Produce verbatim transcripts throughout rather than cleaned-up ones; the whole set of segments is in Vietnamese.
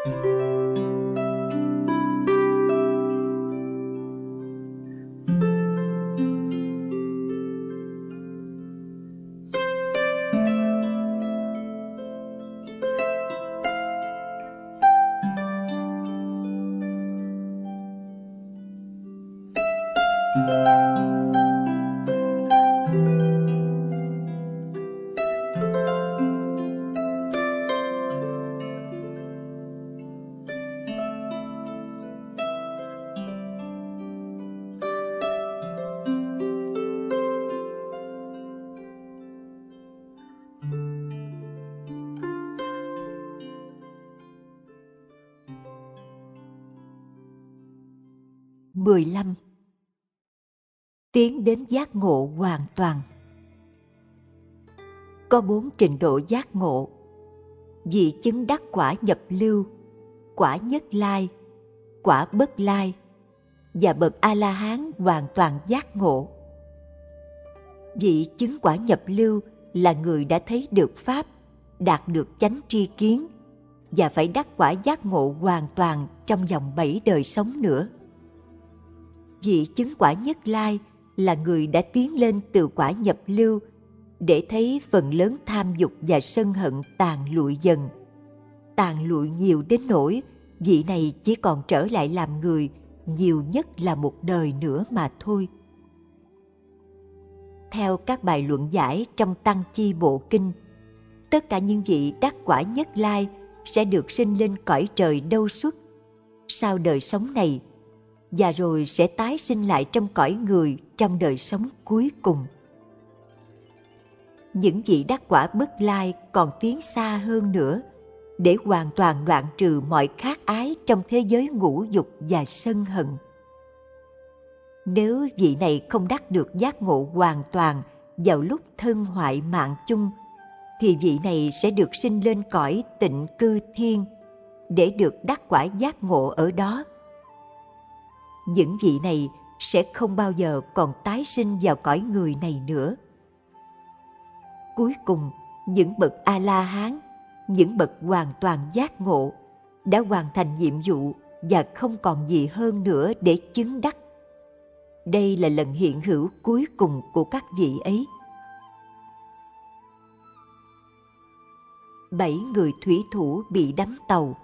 mười lăm. Tiến đến giác ngộ hoàn toàn. Có bốn trình độ giác ngộ: vị chứng đắc quả nhập lưu, quả nhất lai, quả bất lai và bậc A-la-hán hoàn toàn giác ngộ. Vị chứng quả nhập lưu là người đã thấy được Pháp, đạt được chánh tri kiến và phải đắc quả giác ngộ hoàn toàn trong vòng bảy đời sống nữa. Vị chứng quả nhất lai là người đã tiến lên từ quả nhập lưu để thấy phần lớn tham dục và sân hận tàn lụi dần. Tàn lụi nhiều đến nỗi vị này chỉ còn trở lại làm người nhiều nhất là một đời nữa mà thôi. Theo các bài luận giải trong Tăng Chi Bộ Kinh, tất cả những vị đắc quả nhất lai sẽ được sinh lên cõi trời đâu xuất sau đời sống này, và rồi sẽ tái sinh lại trong cõi người trong đời sống cuối cùng. Những vị đắc quả bất lai còn tiến xa hơn nữa để hoàn toàn đoạn trừ mọi khát ái trong thế giới ngũ dục và sân hận. Nếu vị này không đắc được giác ngộ hoàn toàn vào lúc thân hoại mạng chung, thì vị này sẽ được sinh lên cõi tịnh cư thiên để được đắc quả giác ngộ ở đó. Những vị này sẽ không bao giờ còn tái sinh vào cõi người này nữa. Cuối cùng, những bậc A-la-hán, những bậc hoàn toàn giác ngộ, đã hoàn thành nhiệm vụ và không còn gì hơn nữa để chứng đắc. Đây là lần hiện hữu cuối cùng của các vị ấy. Bảy người thủy thủ bị đắm tàu.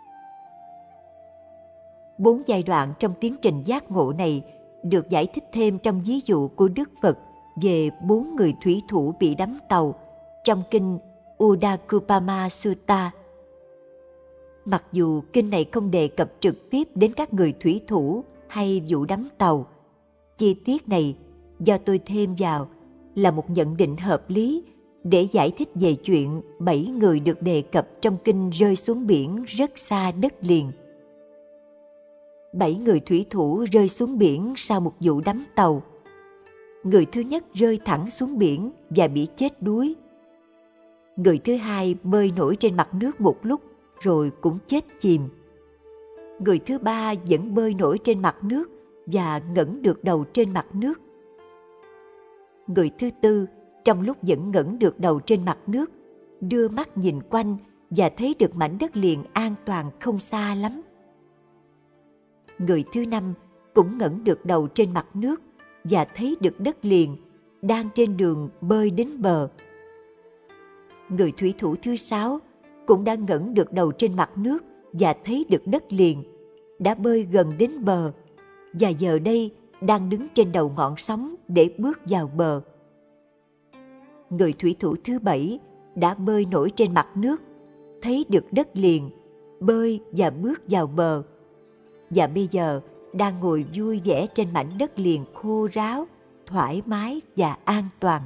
Bốn giai đoạn trong tiến trình giác ngộ này được giải thích thêm trong ví dụ của Đức Phật về bốn người thủy thủ bị đắm tàu trong kinh Udakupama Sutta. Mặc dù kinh này không đề cập trực tiếp đến các người thủy thủ hay vụ đắm tàu, chi tiết này do tôi thêm vào là một nhận định hợp lý để giải thích về chuyện bảy người được đề cập trong kinh rơi xuống biển rất xa đất liền. Bảy người thủy thủ rơi xuống biển sau một vụ đắm tàu. Người thứ nhất rơi thẳng xuống biển và bị chết đuối. Người thứ hai bơi nổi trên mặt nước một lúc rồi cũng chết chìm. Người thứ ba vẫn bơi nổi trên mặt nước và ngẩng được đầu trên mặt nước. Người thứ tư trong lúc vẫn ngẩng được đầu trên mặt nước, đưa mắt nhìn quanh và thấy được mảnh đất liền an toàn không xa lắm. Người thứ năm cũng ngẩng được đầu trên mặt nước và thấy được đất liền đang trên đường bơi đến bờ. Người thủy thủ thứ sáu cũng đã ngẩng được đầu trên mặt nước và thấy được đất liền, đã bơi gần đến bờ và giờ đây đang đứng trên đầu ngọn sóng để bước vào bờ. Người thủy thủ thứ bảy đã bơi nổi trên mặt nước, thấy được đất liền, bơi và bước vào bờ, và bây giờ đang ngồi vui vẻ trên mảnh đất liền khô ráo, thoải mái và an toàn.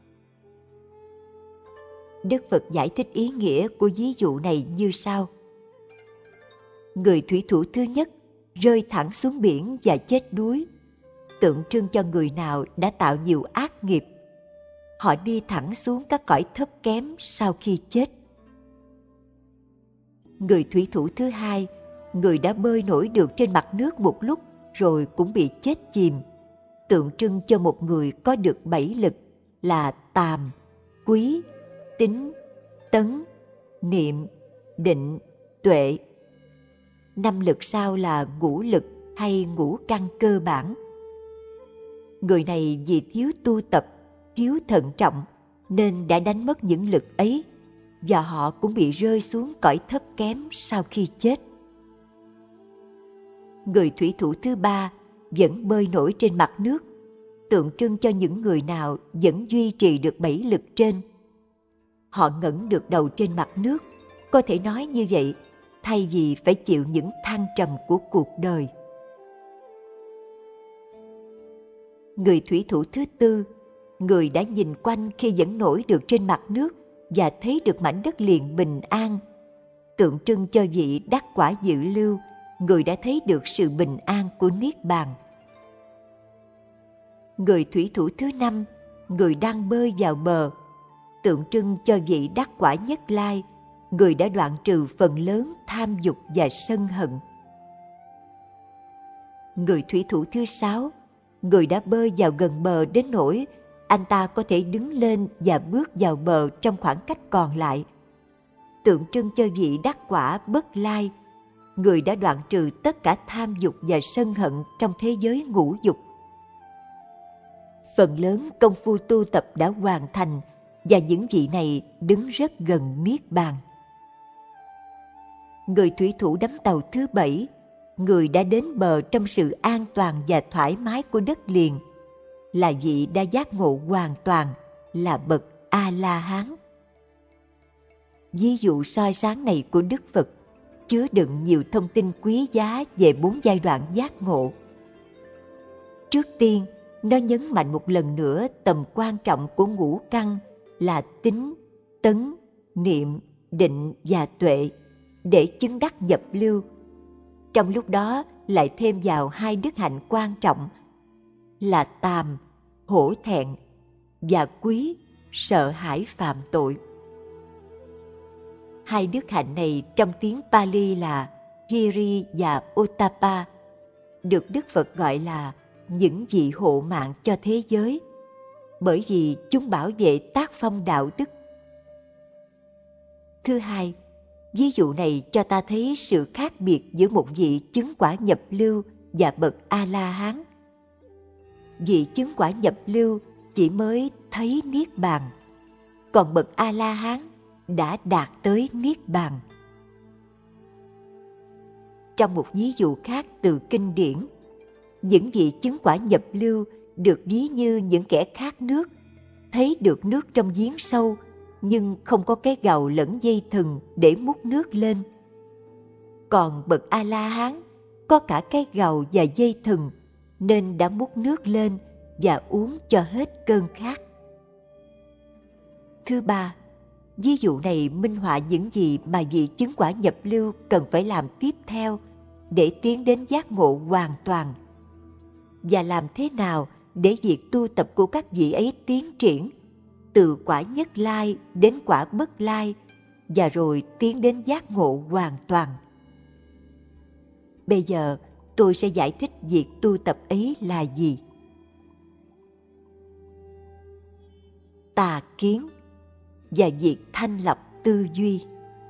Đức Phật giải thích ý nghĩa của ví dụ này như sau. Người thủy thủ thứ nhất rơi thẳng xuống biển và chết đuối, tượng trưng cho người nào đã tạo nhiều ác nghiệp. Họ đi thẳng xuống các cõi thấp kém sau khi chết. Người thủy thủ thứ hai, người đã bơi nổi được trên mặt nước một lúc rồi cũng bị chết chìm, tượng trưng cho một người có được bảy lực là tàm, quý, tín, tấn, niệm, định, tuệ, năm lực sau là ngũ lực hay ngũ căn cơ bản. Người này vì thiếu tu tập, thiếu thận trọng nên đã đánh mất những lực ấy, và họ cũng bị rơi xuống cõi thấp kém sau khi chết. Người thủy thủ thứ ba vẫn bơi nổi trên mặt nước, tượng trưng cho những người nào vẫn duy trì được bảy lực trên. Họ ngẩng được đầu trên mặt nước, có thể nói như vậy, thay vì phải chịu những thăng trầm của cuộc đời. Người thủy thủ thứ tư, người đã nhìn quanh khi vẫn nổi được trên mặt nước và thấy được mảnh đất liền bình an, tượng trưng cho vị đắc quả dự lưu, người đã thấy được sự bình an của Niết Bàn. Người thủy thủ thứ năm, người đang bơi vào bờ, tượng trưng cho vị đắc quả Nhất Lai, người đã đoạn trừ phần lớn tham dục và sân hận. Người thủy thủ thứ sáu, người đã bơi vào gần bờ đến nỗi anh ta có thể đứng lên và bước vào bờ trong khoảng cách còn lại, tượng trưng cho vị đắc quả Bất Lai, người đã đoạn trừ tất cả tham dục và sân hận trong thế giới ngũ dục. Phần lớn công phu tu tập đã hoàn thành, và những vị này đứng rất gần Niết Bàn. Người thủy thủ đắm tàu thứ bảy, người đã đến bờ trong sự an toàn và thoải mái của đất liền, là vị đã giác ngộ hoàn toàn, là bậc A-la-hán. Ví dụ soi sáng này của Đức Phật chứa đựng nhiều thông tin quý giá về bốn giai đoạn giác ngộ. Trước tiên, nó nhấn mạnh một lần nữa tầm quan trọng của ngũ căn là tín, tấn, niệm, định và tuệ để chứng đắc nhập lưu. Trong lúc đó lại thêm vào hai đức hạnh quan trọng là tàm, hổ thẹn, và quý, sợ hãi phạm tội. Hai đức hạnh này trong tiếng Pali là Hiri và Ottappa, được Đức Phật gọi là những vị hộ mạng cho thế giới, bởi vì chúng bảo vệ tác phong đạo đức. Thứ hai, ví dụ này cho ta thấy sự khác biệt giữa một vị chứng quả nhập lưu và bậc A-la-hán. Vị chứng quả nhập lưu chỉ mới thấy Niết Bàn, còn bậc A-la-hán đã đạt tới Niết Bàn. Trong một ví dụ khác từ kinh điển, những vị chứng quả nhập lưu được ví như những kẻ khát nước, thấy được nước trong giếng sâu nhưng không có cái gầu lẫn dây thừng để múc nước lên. Còn bậc A-la-hán có cả cái gầu và dây thừng nên đã múc nước lên và uống cho hết cơn khát. Thứ ba, ví dụ này minh họa những gì mà vị chứng quả nhập lưu cần phải làm tiếp theo để tiến đến giác ngộ hoàn toàn, và làm thế nào để việc tu tập của các vị ấy tiến triển từ quả Nhất Lai đến quả Bất Lai, và rồi tiến đến giác ngộ hoàn toàn. Bây giờ tôi sẽ giải thích việc tu tập ấy là gì. Tà kiến và việc thanh lọc tư duy.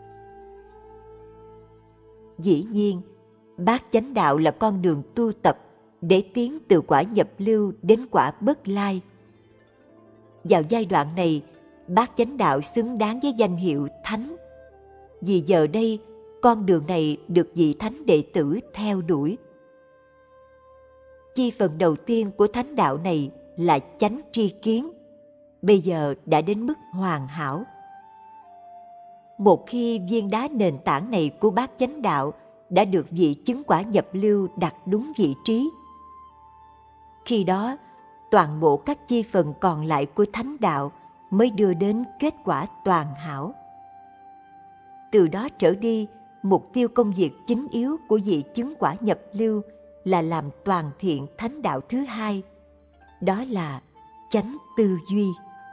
Dĩ nhiên, bát chánh đạo là con đường tu tập để tiến từ quả nhập lưu đến quả Bất Lai. Vào giai đoạn này, bát chánh đạo xứng đáng với danh hiệu thánh, vì giờ đây con đường này được vị thánh đệ tử theo đuổi. Chi phần đầu tiên của thánh đạo này là chánh tri kiến, bây giờ đã đến mức hoàn hảo. Một khi viên đá nền tảng này của bát chánh đạo đã được vị chứng quả nhập lưu đặt đúng vị trí, khi đó toàn bộ các chi phần còn lại của thánh đạo mới đưa đến kết quả toàn hảo. Từ đó trở đi, mục tiêu công việc chính yếu của vị chứng quả nhập lưu là làm toàn thiện thánh đạo thứ hai, đó là chánh tư duy.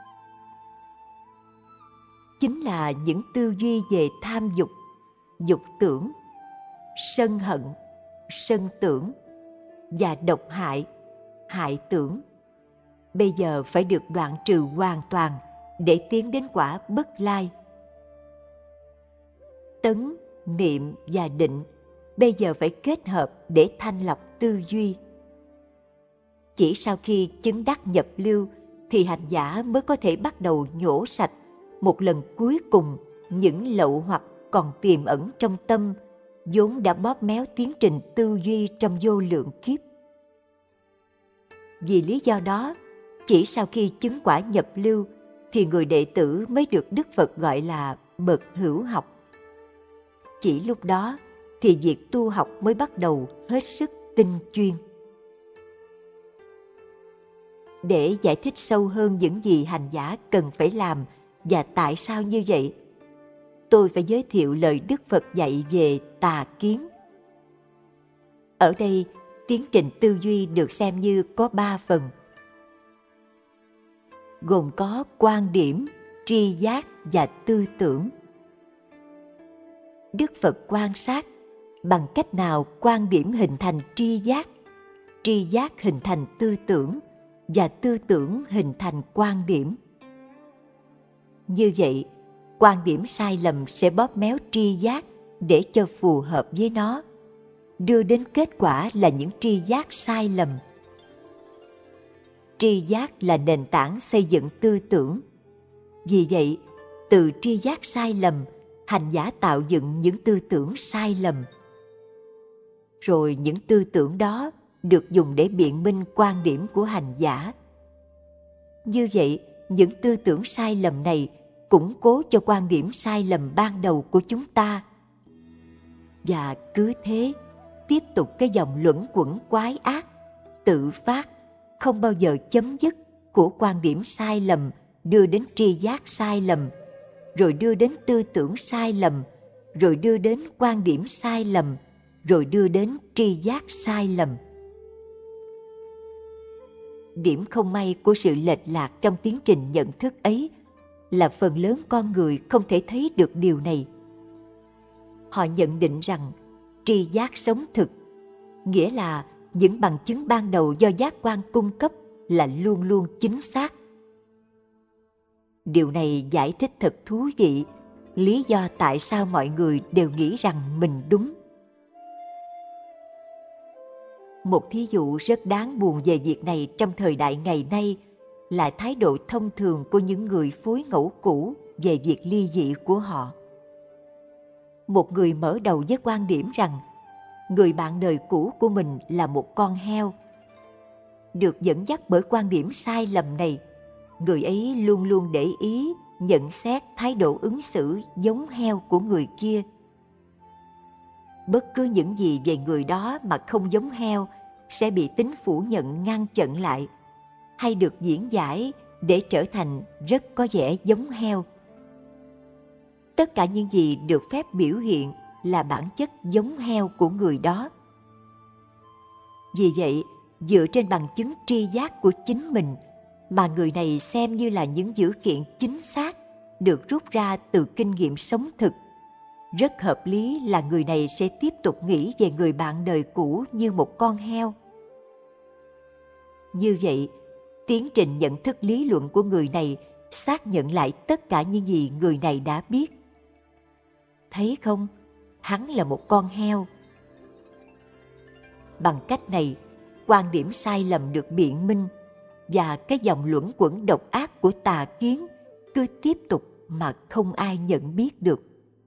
Chính là những tư duy về tham dục, dục tưởng, sân hận, sân tưởng và độc hại, hại tưởng, bây giờ phải được đoạn trừ hoàn toàn để tiến đến quả Bất Lai. Tấn, niệm và định bây giờ phải kết hợp để thanh lọc tư duy. Chỉ sau khi chứng đắc nhập lưu thì hành giả mới có thể bắt đầu nhổ sạch một lần cuối cùng những lậu hoặc còn tiềm ẩn trong tâm, vốn đã bóp méo tiến trình tư duy trong vô lượng kiếp. Vì lý do đó, chỉ sau khi chứng quả nhập lưu thì người đệ tử mới được Đức Phật gọi là bậc hữu học. Chỉ lúc đó thì việc tu học mới bắt đầu hết sức tinh chuyên. Để giải thích sâu hơn những gì hành giả cần phải làm và tại sao như vậy, tôi phải giới thiệu lời Đức Phật dạy về tà kiến. Ở đây, tiến trình tư duy được xem như có ba phần, gồm có quan điểm, tri giác và tư tưởng. Đức Phật quan sát bằng cách nào quan điểm hình thành tri giác, tri giác hình thành tư tưởng và tư tưởng hình thành quan điểm. Như vậy, quan điểm sai lầm sẽ bóp méo tri giác để cho phù hợp với nó, đưa đến kết quả là những tri giác sai lầm. Tri giác là nền tảng xây dựng tư tưởng. Vì vậy, từ tri giác sai lầm, hành giả tạo dựng những tư tưởng sai lầm. Rồi những tư tưởng đó được dùng để biện minh quan điểm của hành giả. Như vậy, những tư tưởng sai lầm này củng cố cho quan điểm sai lầm ban đầu của chúng ta. Và cứ thế, tiếp tục cái dòng luẩn quẩn quái ác, tự phát, không bao giờ chấm dứt của quan điểm sai lầm đưa đến tri giác sai lầm, rồi đưa đến tư tưởng sai lầm, rồi đưa đến quan điểm sai lầm, rồi đưa đến tri giác sai lầm. Điểm không may của sự lệch lạc trong tiến trình nhận thức ấy là phần lớn con người không thể thấy được điều này. Họ nhận định rằng tri giác sống thực, nghĩa là những bằng chứng ban đầu do giác quan cung cấp là luôn luôn chính xác. Điều này giải thích thật thú vị lý do tại sao mọi người đều nghĩ rằng mình đúng. Một thí dụ rất đáng buồn về việc này trong thời đại ngày nay là thái độ thông thường của những người phối ngẫu cũ về việc ly dị của họ. Một người mở đầu với quan điểm rằng người bạn đời cũ của mình là một con heo. Được dẫn dắt bởi quan điểm sai lầm này, người ấy luôn luôn để ý, nhận xét thái độ ứng xử giống heo của người kia. Bất cứ những gì về người đó mà không giống heo sẽ bị tính phủ nhận ngăn chặn lại, hay được diễn giải để trở thành rất có vẻ giống heo. Tất cả những gì được phép biểu hiện là bản chất giống heo của người đó. Vì vậy, dựa trên bằng chứng tri giác của chính mình mà người này xem như là những dữ kiện chính xác được rút ra từ kinh nghiệm sống thực, rất hợp lý là người này sẽ tiếp tục nghĩ về người bạn đời cũ như một con heo. Như vậy, tiến trình nhận thức lý luận của người này xác nhận lại tất cả những gì người này đã biết. Thấy không, hắn là một con heo. Bằng cách này, quan điểm sai lầm được biện minh và cái dòng luẩn quẩn độc ác của tà kiến cứ tiếp tục mà không ai nhận biết được.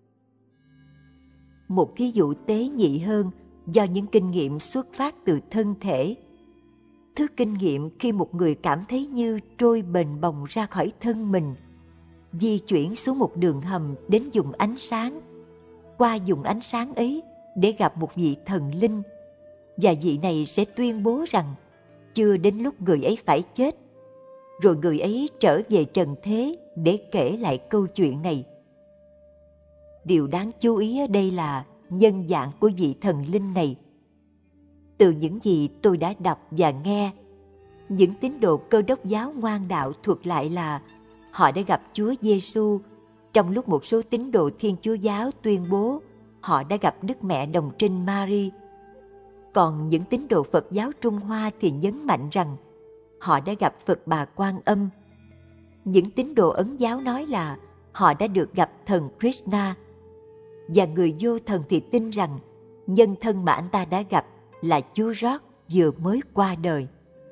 Một thí dụ tế nhị hơn do những kinh nghiệm xuất phát từ thân thể. Thứ kinh nghiệm khi một người cảm thấy như trôi bềnh bồng ra khỏi thân mình, di chuyển xuống một đường hầm đến vùng ánh sáng, qua vùng ánh sáng ấy để gặp một vị thần linh, và vị này sẽ tuyên bố rằng chưa đến lúc người ấy phải chết, rồi người ấy trở về trần thế để kể lại câu chuyện này. Điều đáng chú ý ở đây là nhân dạng của vị thần linh này. Từ những gì tôi đã đọc và nghe, những tín đồ Cơ Đốc giáo ngoan đạo thuật lại là họ đã gặp Chúa Giêsu, trong lúc một số tín đồ Thiên Chúa giáo tuyên bố họ đã gặp Đức Mẹ Đồng Trinh Mary. Còn những tín đồ Phật giáo Trung Hoa thì nhấn mạnh rằng họ đã gặp Phật Bà Quan Âm. Những tín đồ Ấn giáo nói là họ đã được gặp thần Krishna. Và người vô thần thì tin rằng nhân thân mà anh ta đã gặp là chú George vừa mới qua đời.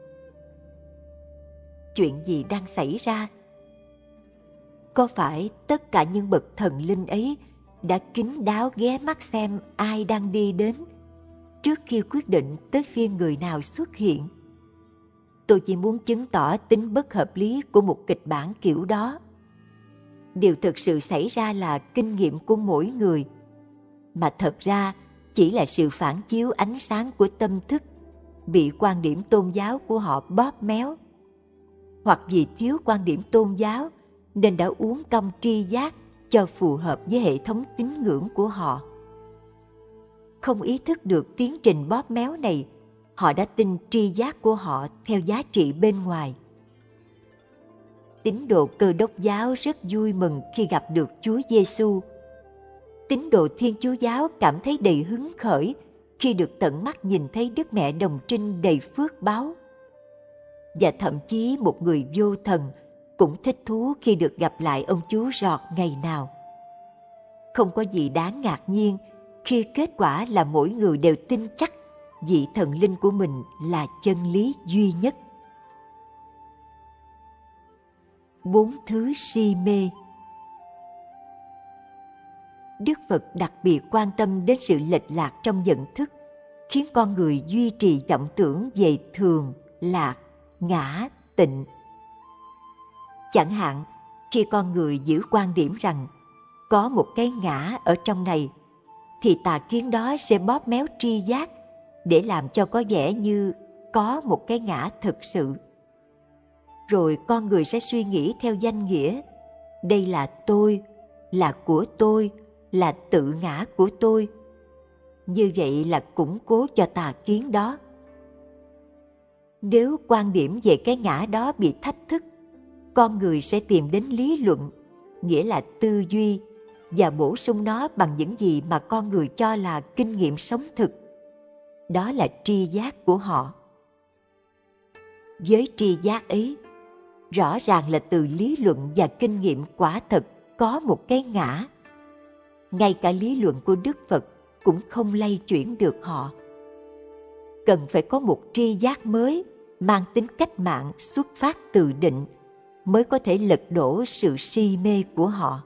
Chuyện gì đang xảy ra? Có phải tất cả những bậc thần linh ấy đã kín đáo ghé mắt xem ai đang đi đến trước khi quyết định tới phiên người nào xuất hiện? Tôi chỉ muốn chứng tỏ tính bất hợp lý của một kịch bản kiểu đó. Điều thực sự xảy ra là kinh nghiệm của mỗi người, mà thật ra chỉ là sự phản chiếu ánh sáng của tâm thức bị quan điểm tôn giáo của họ bóp méo, hoặc vì thiếu quan điểm tôn giáo nên đã uốn cong tri giác cho phù hợp với hệ thống tín ngưỡng của họ. Không ý thức được tiến trình bóp méo này, họ đã tin tri giác của họ theo giá trị bên ngoài. Tín đồ Cơ đốc giáo rất vui mừng khi gặp được Chúa Giêsu. Tín đồ Thiên Chúa giáo cảm thấy đầy hứng khởi khi được tận mắt nhìn thấy Đức Mẹ Đồng Trinh đầy phước báu. Và thậm chí một người vô thần cũng thích thú khi được gặp lại ông Chúa Giọt ngày nào. Không có gì đáng ngạc nhiên khi kết quả là mỗi người đều tin chắc vị thần linh của mình là chân lý duy nhất. Bốn thứ si mê. Đức Phật đặc biệt quan tâm đến sự lệch lạc trong nhận thức, khiến con người duy trì vọng tưởng về thường, lạc, ngã, tịnh. Chẳng hạn, khi con người giữ quan điểm rằng có một cái ngã ở trong này, thì tà kiến đó sẽ bóp méo tri giác để làm cho có vẻ như có một cái ngã thực sự. Rồi con người sẽ suy nghĩ theo danh nghĩa, đây là tôi, là của tôi, là tự ngã của tôi. Như vậy là củng cố cho tà kiến đó. Nếu quan điểm về cái ngã đó bị thách thức, con người sẽ tìm đến lý luận, nghĩa là tư duy, và bổ sung nó bằng những gì mà con người cho là kinh nghiệm sống thực. Đó là tri giác của họ. Với tri giác ấy, rõ ràng là từ lý luận và kinh nghiệm quả thật có một cái ngã. Ngay cả lý luận của Đức Phật cũng không lay chuyển được họ. Cần phải có một tri giác mới mang tính cách mạng xuất phát từ định mới có thể lật đổ sự si mê của họ.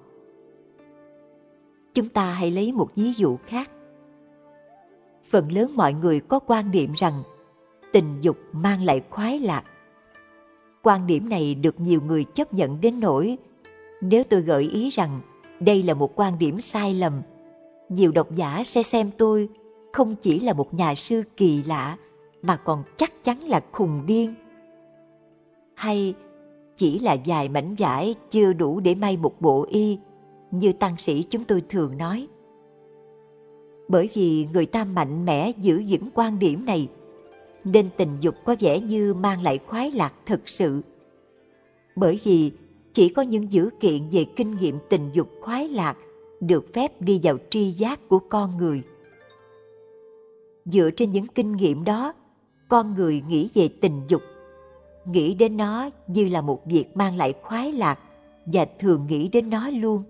Chúng ta hãy lấy một ví dụ khác. Phần lớn mọi người có quan điểm rằng tình dục mang lại khoái lạc. Quan điểm này được nhiều người chấp nhận đến nỗi nếu tôi gợi ý rằng đây là một quan điểm sai lầm, nhiều độc giả sẽ xem tôi không chỉ là một nhà sư kỳ lạ mà còn chắc chắn là khùng điên. Hay chỉ là vài mảnh vải chưa đủ để may một bộ y, như tăng sĩ chúng tôi thường nói. Bởi vì người ta mạnh mẽ giữ vững quan điểm này, nên tình dục có vẻ như mang lại khoái lạc thực sự. Bởi vì chỉ có những dữ kiện về kinh nghiệm tình dục khoái lạc được phép đi vào tri giác của con người. Dựa trên những kinh nghiệm đó, con người nghĩ về tình dục, nghĩ đến nó như là một việc mang lại khoái lạc và thường nghĩ đến nó luôn.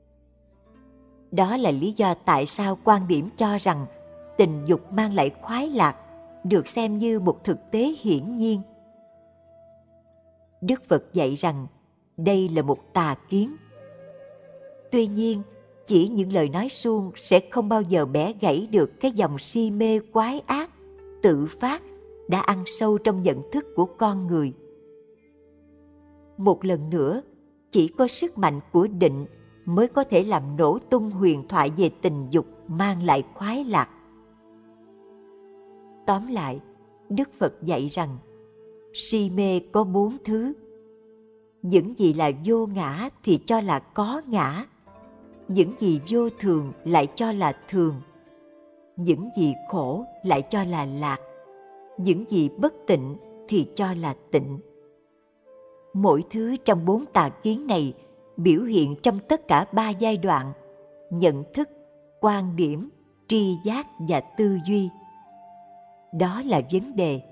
Đó là lý do tại sao quan điểm cho rằng tình dục mang lại khoái lạc được xem như một thực tế hiển nhiên. Đức Phật dạy rằng đây là một tà kiến. Tuy nhiên, chỉ những lời nói suông sẽ không bao giờ bẻ gãy được cái dòng si mê quái ác, tự phát đã ăn sâu trong nhận thức của con người. Một lần nữa, chỉ có sức mạnh của định mới có thể làm nổ tung huyền thoại về tình dục mang lại khoái lạc. Tóm lại, Đức Phật dạy rằng si mê có bốn thứ. Những gì là vô ngã thì cho là có ngã. Những gì vô thường lại cho là thường. Những gì khổ lại cho là lạc. Những gì bất tịnh thì cho là tịnh. Mỗi thứ trong bốn tà kiến này biểu hiện trong tất cả ba giai đoạn: nhận thức, quan điểm, tri giác và tư duy. Đó là vấn đề.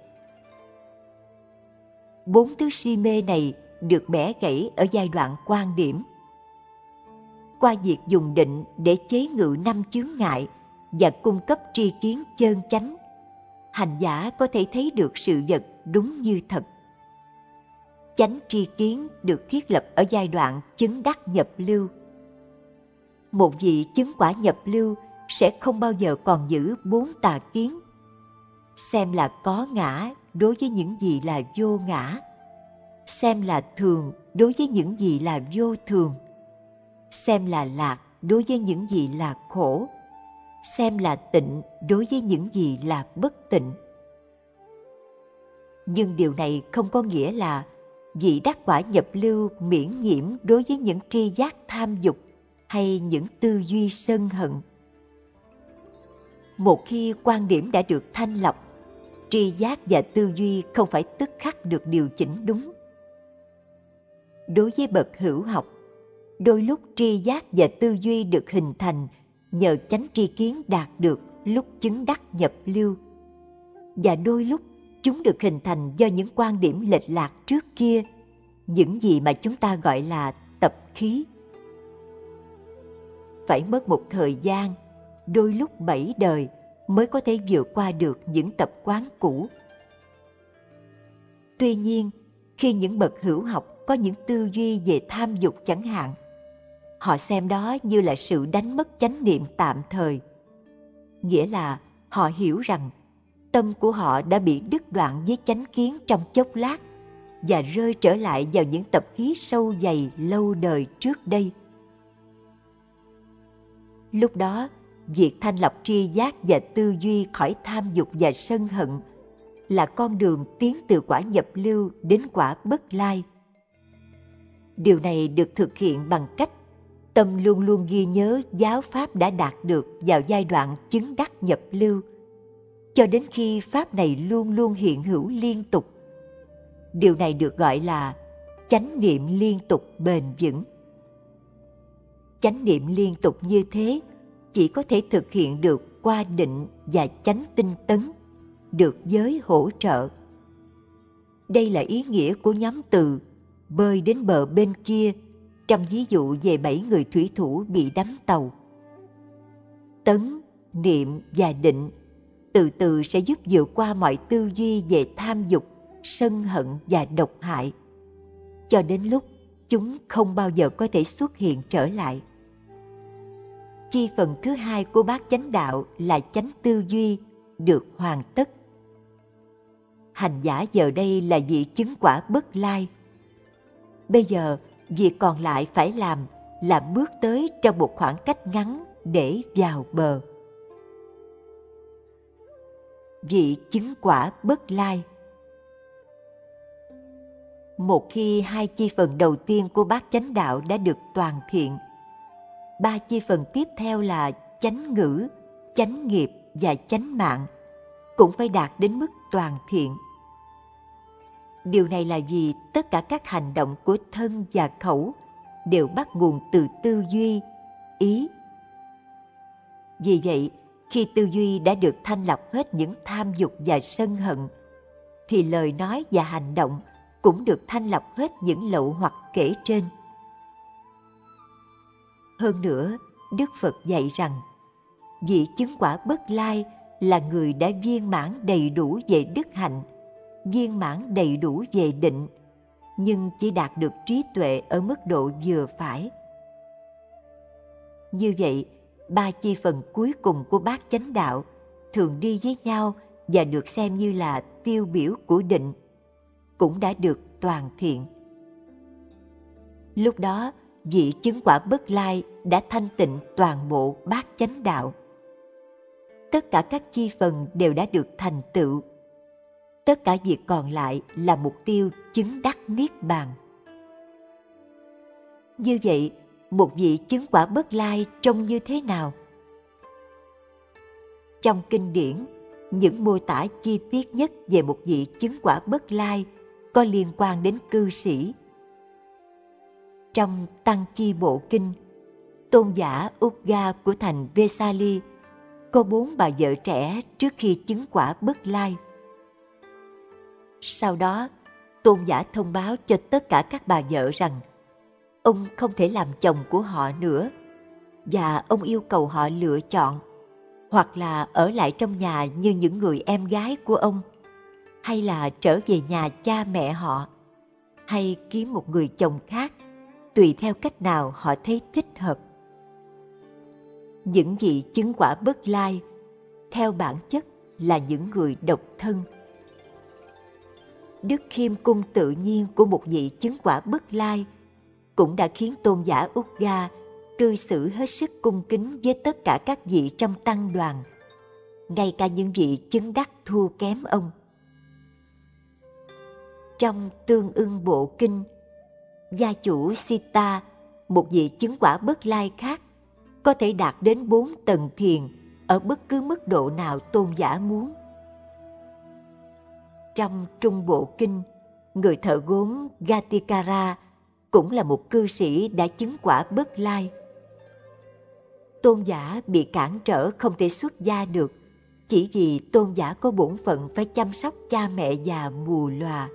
Bốn thứ si mê này được bẻ gãy ở giai đoạn quan điểm. Qua việc dùng định để chế ngự năm chướng ngại, và cung cấp tri kiến chân chánh, hành giả có thể thấy được sự vật đúng như thật. Chánh tri kiến được thiết lập ở giai đoạn chứng đắc nhập lưu. Một vị chứng quả nhập lưu sẽ không bao giờ còn giữ bốn tà kiến: xem là có ngã đối với những gì là vô ngã, xem là thường đối với những gì là vô thường, xem là lạc đối với những gì là khổ, xem là tịnh đối với những gì là bất tịnh. Nhưng điều này không có nghĩa là vị đắc quả nhập lưu miễn nhiễm đối với những tri giác tham dục hay những tư duy sân hận. Một khi quan điểm đã được thanh lọc, tri giác và tư duy không phải tức khắc được điều chỉnh đúng. Đối với bậc hữu học, đôi lúc tri giác và tư duy được hình thành nhờ chánh tri kiến đạt được lúc chứng đắc nhập lưu, và đôi lúc chúng được hình thành do những quan điểm lệch lạc trước kia, những gì mà chúng ta gọi là tập khí. Phải mất một thời gian, đôi lúc bảy đời, mới có thể vượt qua được những tập quán cũ. Tuy nhiên, khi những bậc hữu học có những tư duy về tham dục chẳng hạn, họ xem đó như là sự đánh mất chánh niệm tạm thời. Nghĩa là họ hiểu rằng tâm của họ đã bị đứt đoạn với chánh kiến trong chốc lát và rơi trở lại vào những tập khí sâu dày lâu đời trước đây. Lúc đó, việc thanh lọc tri giác và tư duy khỏi tham dục và sân hận là con đường tiến từ quả nhập lưu đến quả bất lai. Điều này được thực hiện bằng cách tâm luôn luôn ghi nhớ giáo pháp đã đạt được vào giai đoạn chứng đắc nhập lưu, cho đến khi pháp này luôn luôn hiện hữu liên tục. Điều này được gọi là chánh niệm liên tục bền vững. Chánh niệm liên tục như thế chỉ có thể thực hiện được qua định và chánh tinh tấn, được giới hỗ trợ. Đây là ý nghĩa của nhóm từ bơi đến bờ bên kia trong ví dụ về bảy người thủy thủ bị đắm tàu. Tấn, niệm và định từ từ sẽ giúp vượt qua mọi tư duy về tham dục, sân hận và độc hại, cho đến lúc chúng không bao giờ có thể xuất hiện trở lại. Chi phần thứ hai của bát chánh đạo là chánh tư duy được hoàn tất. Hành giả giờ đây là vị chứng quả bất lai. Bây giờ, việc còn lại phải làm là bước tới trong một khoảng cách ngắn để vào bờ. Vị chứng quả bất lai. Một khi hai chi phần đầu tiên của bát chánh đạo đã được toàn thiện, ba chi phần tiếp theo là chánh ngữ, chánh nghiệp và chánh mạng cũng phải đạt đến mức toàn thiện. Điều này là vì tất cả các hành động của thân và khẩu đều bắt nguồn từ tư duy, ý. Vì vậy, khi tư duy đã được thanh lọc hết những tham dục và sân hận, thì lời nói và hành động cũng được thanh lọc hết những lậu hoặc kể trên. Hơn nữa, Đức Phật dạy rằng, vị chứng quả bất lai là người đã viên mãn đầy đủ về đức hạnh, viên mãn đầy đủ về định, nhưng chỉ đạt được trí tuệ ở mức độ vừa phải. Như vậy, ba chi phần cuối cùng của bát chánh đạo thường đi với nhau và được xem như là tiêu biểu của định, cũng đã được toàn thiện. Lúc đó, vị chứng quả bất lai đã thanh tịnh toàn bộ bát chánh đạo. Tất cả các chi phần đều đã được thành tựu. Tất cả việc còn lại là mục tiêu chứng đắc niết bàn. Như vậy, một vị chứng quả bất lai trông như thế nào? Trong kinh điển, những mô tả chi tiết nhất về một vị chứng quả bất lai có liên quan đến cư sĩ. Trong Tăng Chi Bộ Kinh, tôn giả Udga của thành Vesali có bốn bà vợ trẻ trước khi chứng quả bất lai. Sau đó, tôn giả thông báo cho tất cả các bà vợ rằng ông không thể làm chồng của họ nữa, và ông yêu cầu họ lựa chọn hoặc là ở lại trong nhà như những người em gái của ông, hay là trở về nhà cha mẹ họ, hay kiếm một người chồng khác, tùy theo cách nào họ thấy thích hợp. Những vị chứng quả bất lai, theo bản chất là những người độc thân. Đức khiêm cung tự nhiên của một vị chứng quả bất lai cũng đã khiến tôn giả Uddha cư xử hết sức cung kính với tất cả các vị trong tăng đoàn, ngay cả những vị chứng đắc thua kém ông. Trong Tương ưng bộ kinh, gia chủ Sita, một vị chứng quả bất lai khác, có thể đạt đến bốn tầng thiền ở bất cứ mức độ nào tôn giả muốn. Trong Trung bộ kinh, người thợ gốm Gatikara cũng là một cư sĩ đã chứng quả bất lai. Tôn giả bị cản trở không thể xuất gia được chỉ vì tôn giả có bổn phận phải chăm sóc cha mẹ già mù lòa.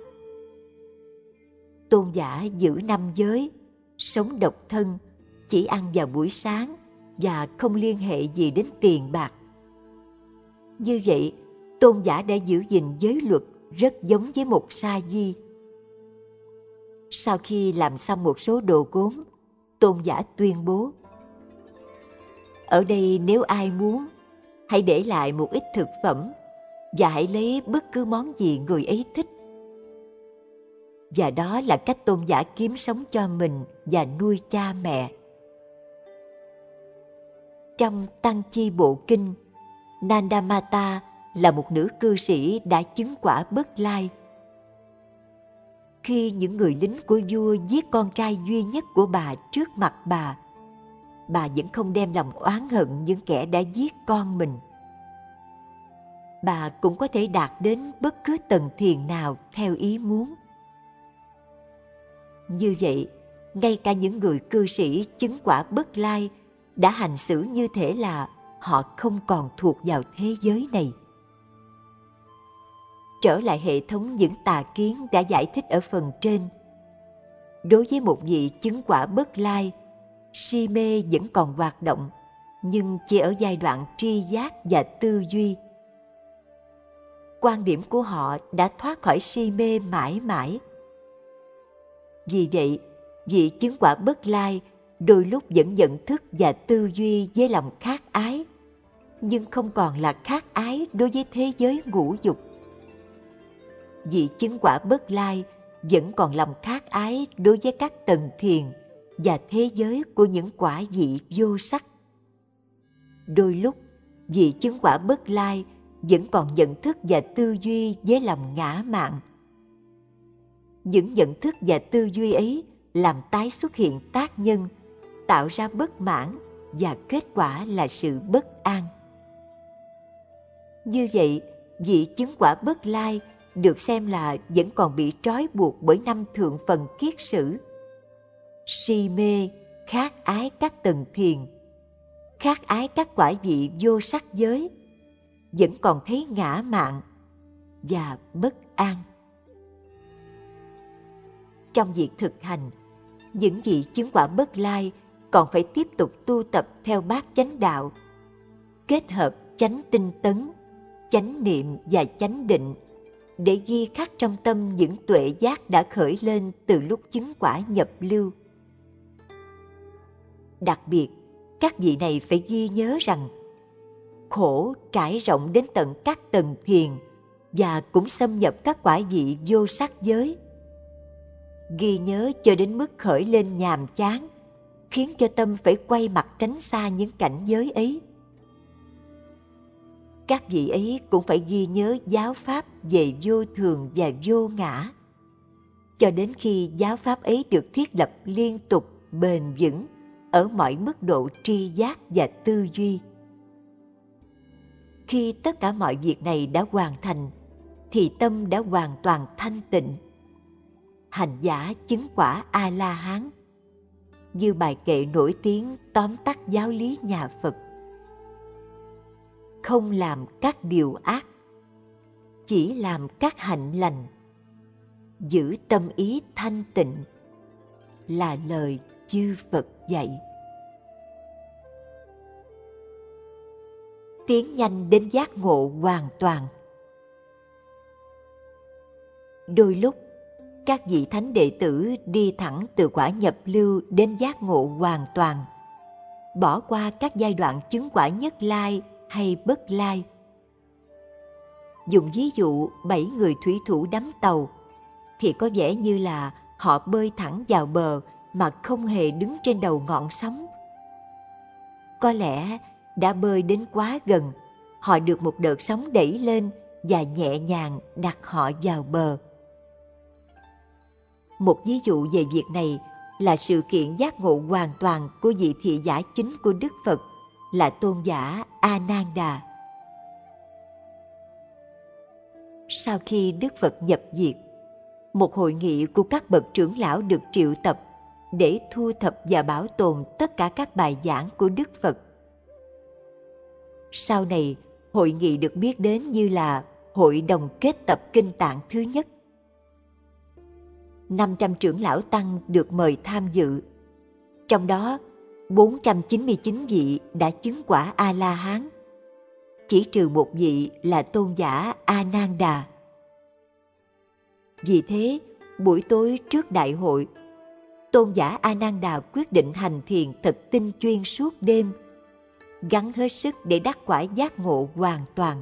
Tôn giả giữ năm giới, sống độc thân, chỉ ăn vào buổi sáng và không liên hệ gì đến tiền bạc. Như vậy, tôn giả đã giữ gìn giới luật rất giống với một sa di. Sau khi làm xong một số đồ gốm, tôn giả tuyên bố: ở đây nếu ai muốn, hãy để lại một ít thực phẩm và hãy lấy bất cứ món gì người ấy thích. Và đó là cách tôn giả kiếm sống cho mình và nuôi cha mẹ. Trong Tăng Chi Bộ Kinh, Nandamata là một nữ cư sĩ đã chứng quả bất lai. Khi những người lính của vua giết con trai duy nhất của bà trước mặt bà, bà vẫn không đem lòng oán hận những kẻ đã giết con mình. Bà cũng có thể đạt đến bất cứ tầng thiền nào theo ý muốn. Như vậy, ngay cả những người cư sĩ chứng quả bất lai đã hành xử như thể là họ không còn thuộc vào thế giới này. Trở lại hệ thống những tà kiến đã giải thích ở phần trên. Đối với một vị chứng quả bất lai, si mê vẫn còn hoạt động, nhưng chỉ ở giai đoạn tri giác và tư duy. Quan điểm của họ đã thoát khỏi si mê mãi mãi. Vì vậy, vị chứng quả bất lai đôi lúc vẫn nhận thức và tư duy với lòng khát ái, nhưng không còn là khát ái đối với thế giới ngũ dục. Vị chứng quả bất lai vẫn còn lòng khát ái đối với các tầng thiền và thế giới của những quả vị vô sắc. Đôi lúc, vị chứng quả bất lai vẫn còn nhận thức và tư duy với lòng ngã mạn. Những nhận thức và tư duy ấy làm tái xuất hiện tác nhân, tạo ra bất mãn và kết quả là sự bất an. Như vậy, vị chứng quả bất lai được xem là vẫn còn bị trói buộc bởi năm thượng phần kiết sử: si mê, khát ái các tầng thiền, khát ái các quả vị vô sắc giới, vẫn còn thấy ngã mạn và bất an. Trong việc thực hành, những vị chứng quả bất lai còn phải tiếp tục tu tập theo bát chánh đạo, kết hợp chánh tinh tấn, chánh niệm và chánh định để ghi khắc trong tâm những tuệ giác đã khởi lên từ lúc chứng quả nhập lưu. Đặc biệt, các vị này phải ghi nhớ rằng khổ trải rộng đến tận các tầng thiền và cũng xâm nhập các quả vị vô sắc giới. Ghi nhớ cho đến mức khởi lên nhàm chán, khiến cho tâm phải quay mặt tránh xa những cảnh giới ấy. Các vị ấy cũng phải ghi nhớ giáo pháp về vô thường và vô ngã, cho đến khi giáo pháp ấy được thiết lập liên tục, bền vững ở mọi mức độ tri giác và tư duy. Khi tất cả mọi việc này đã hoàn thành, thì tâm đã hoàn toàn thanh tịnh. Hành giả chứng quả A-la-hán, như bài kệ nổi tiếng tóm tắt giáo lý nhà Phật: không làm các điều ác, chỉ làm các hạnh lành, giữ tâm ý thanh tịnh, là lời chư Phật dạy. tiến nhanh đến giác ngộ hoàn toàn. Đôi lúc, các vị thánh đệ tử đi thẳng từ quả nhập lưu đến giác ngộ hoàn toàn, bỏ qua các giai đoạn chứng quả nhất lai hay bất lai. Dùng ví dụ bảy người thủy thủ đắm tàu, thì có vẻ như là họ bơi thẳng vào bờ mà không hề đứng trên đầu ngọn sóng. Có lẽ đã bơi đến quá gần, họ được một đợt sóng đẩy lên và nhẹ nhàng đặt họ vào bờ. Một ví dụ về việc này là sự kiện giác ngộ hoàn toàn của vị thị giả chính của Đức Phật, là tôn giả A Nan Đà. Sau khi Đức Phật nhập diệt, một hội nghị của các bậc trưởng lão được triệu tập để thu thập và bảo tồn tất cả các bài giảng của Đức Phật. Sau này, hội nghị được biết đến như là Hội đồng kết tập kinh tạng thứ nhất. năm trăm trưởng lão tăng được mời tham dự. Trong đó, bốn trăm chín mươi chín vị đã chứng quả A-la-hán, chỉ trừ một vị là tôn giả A Nan Đà. Vì thế, buổi tối trước đại hội, tôn giả A Nan Đà quyết định hành thiền thật tinh chuyên suốt đêm, gắng hết sức để đắc quả giác ngộ hoàn toàn.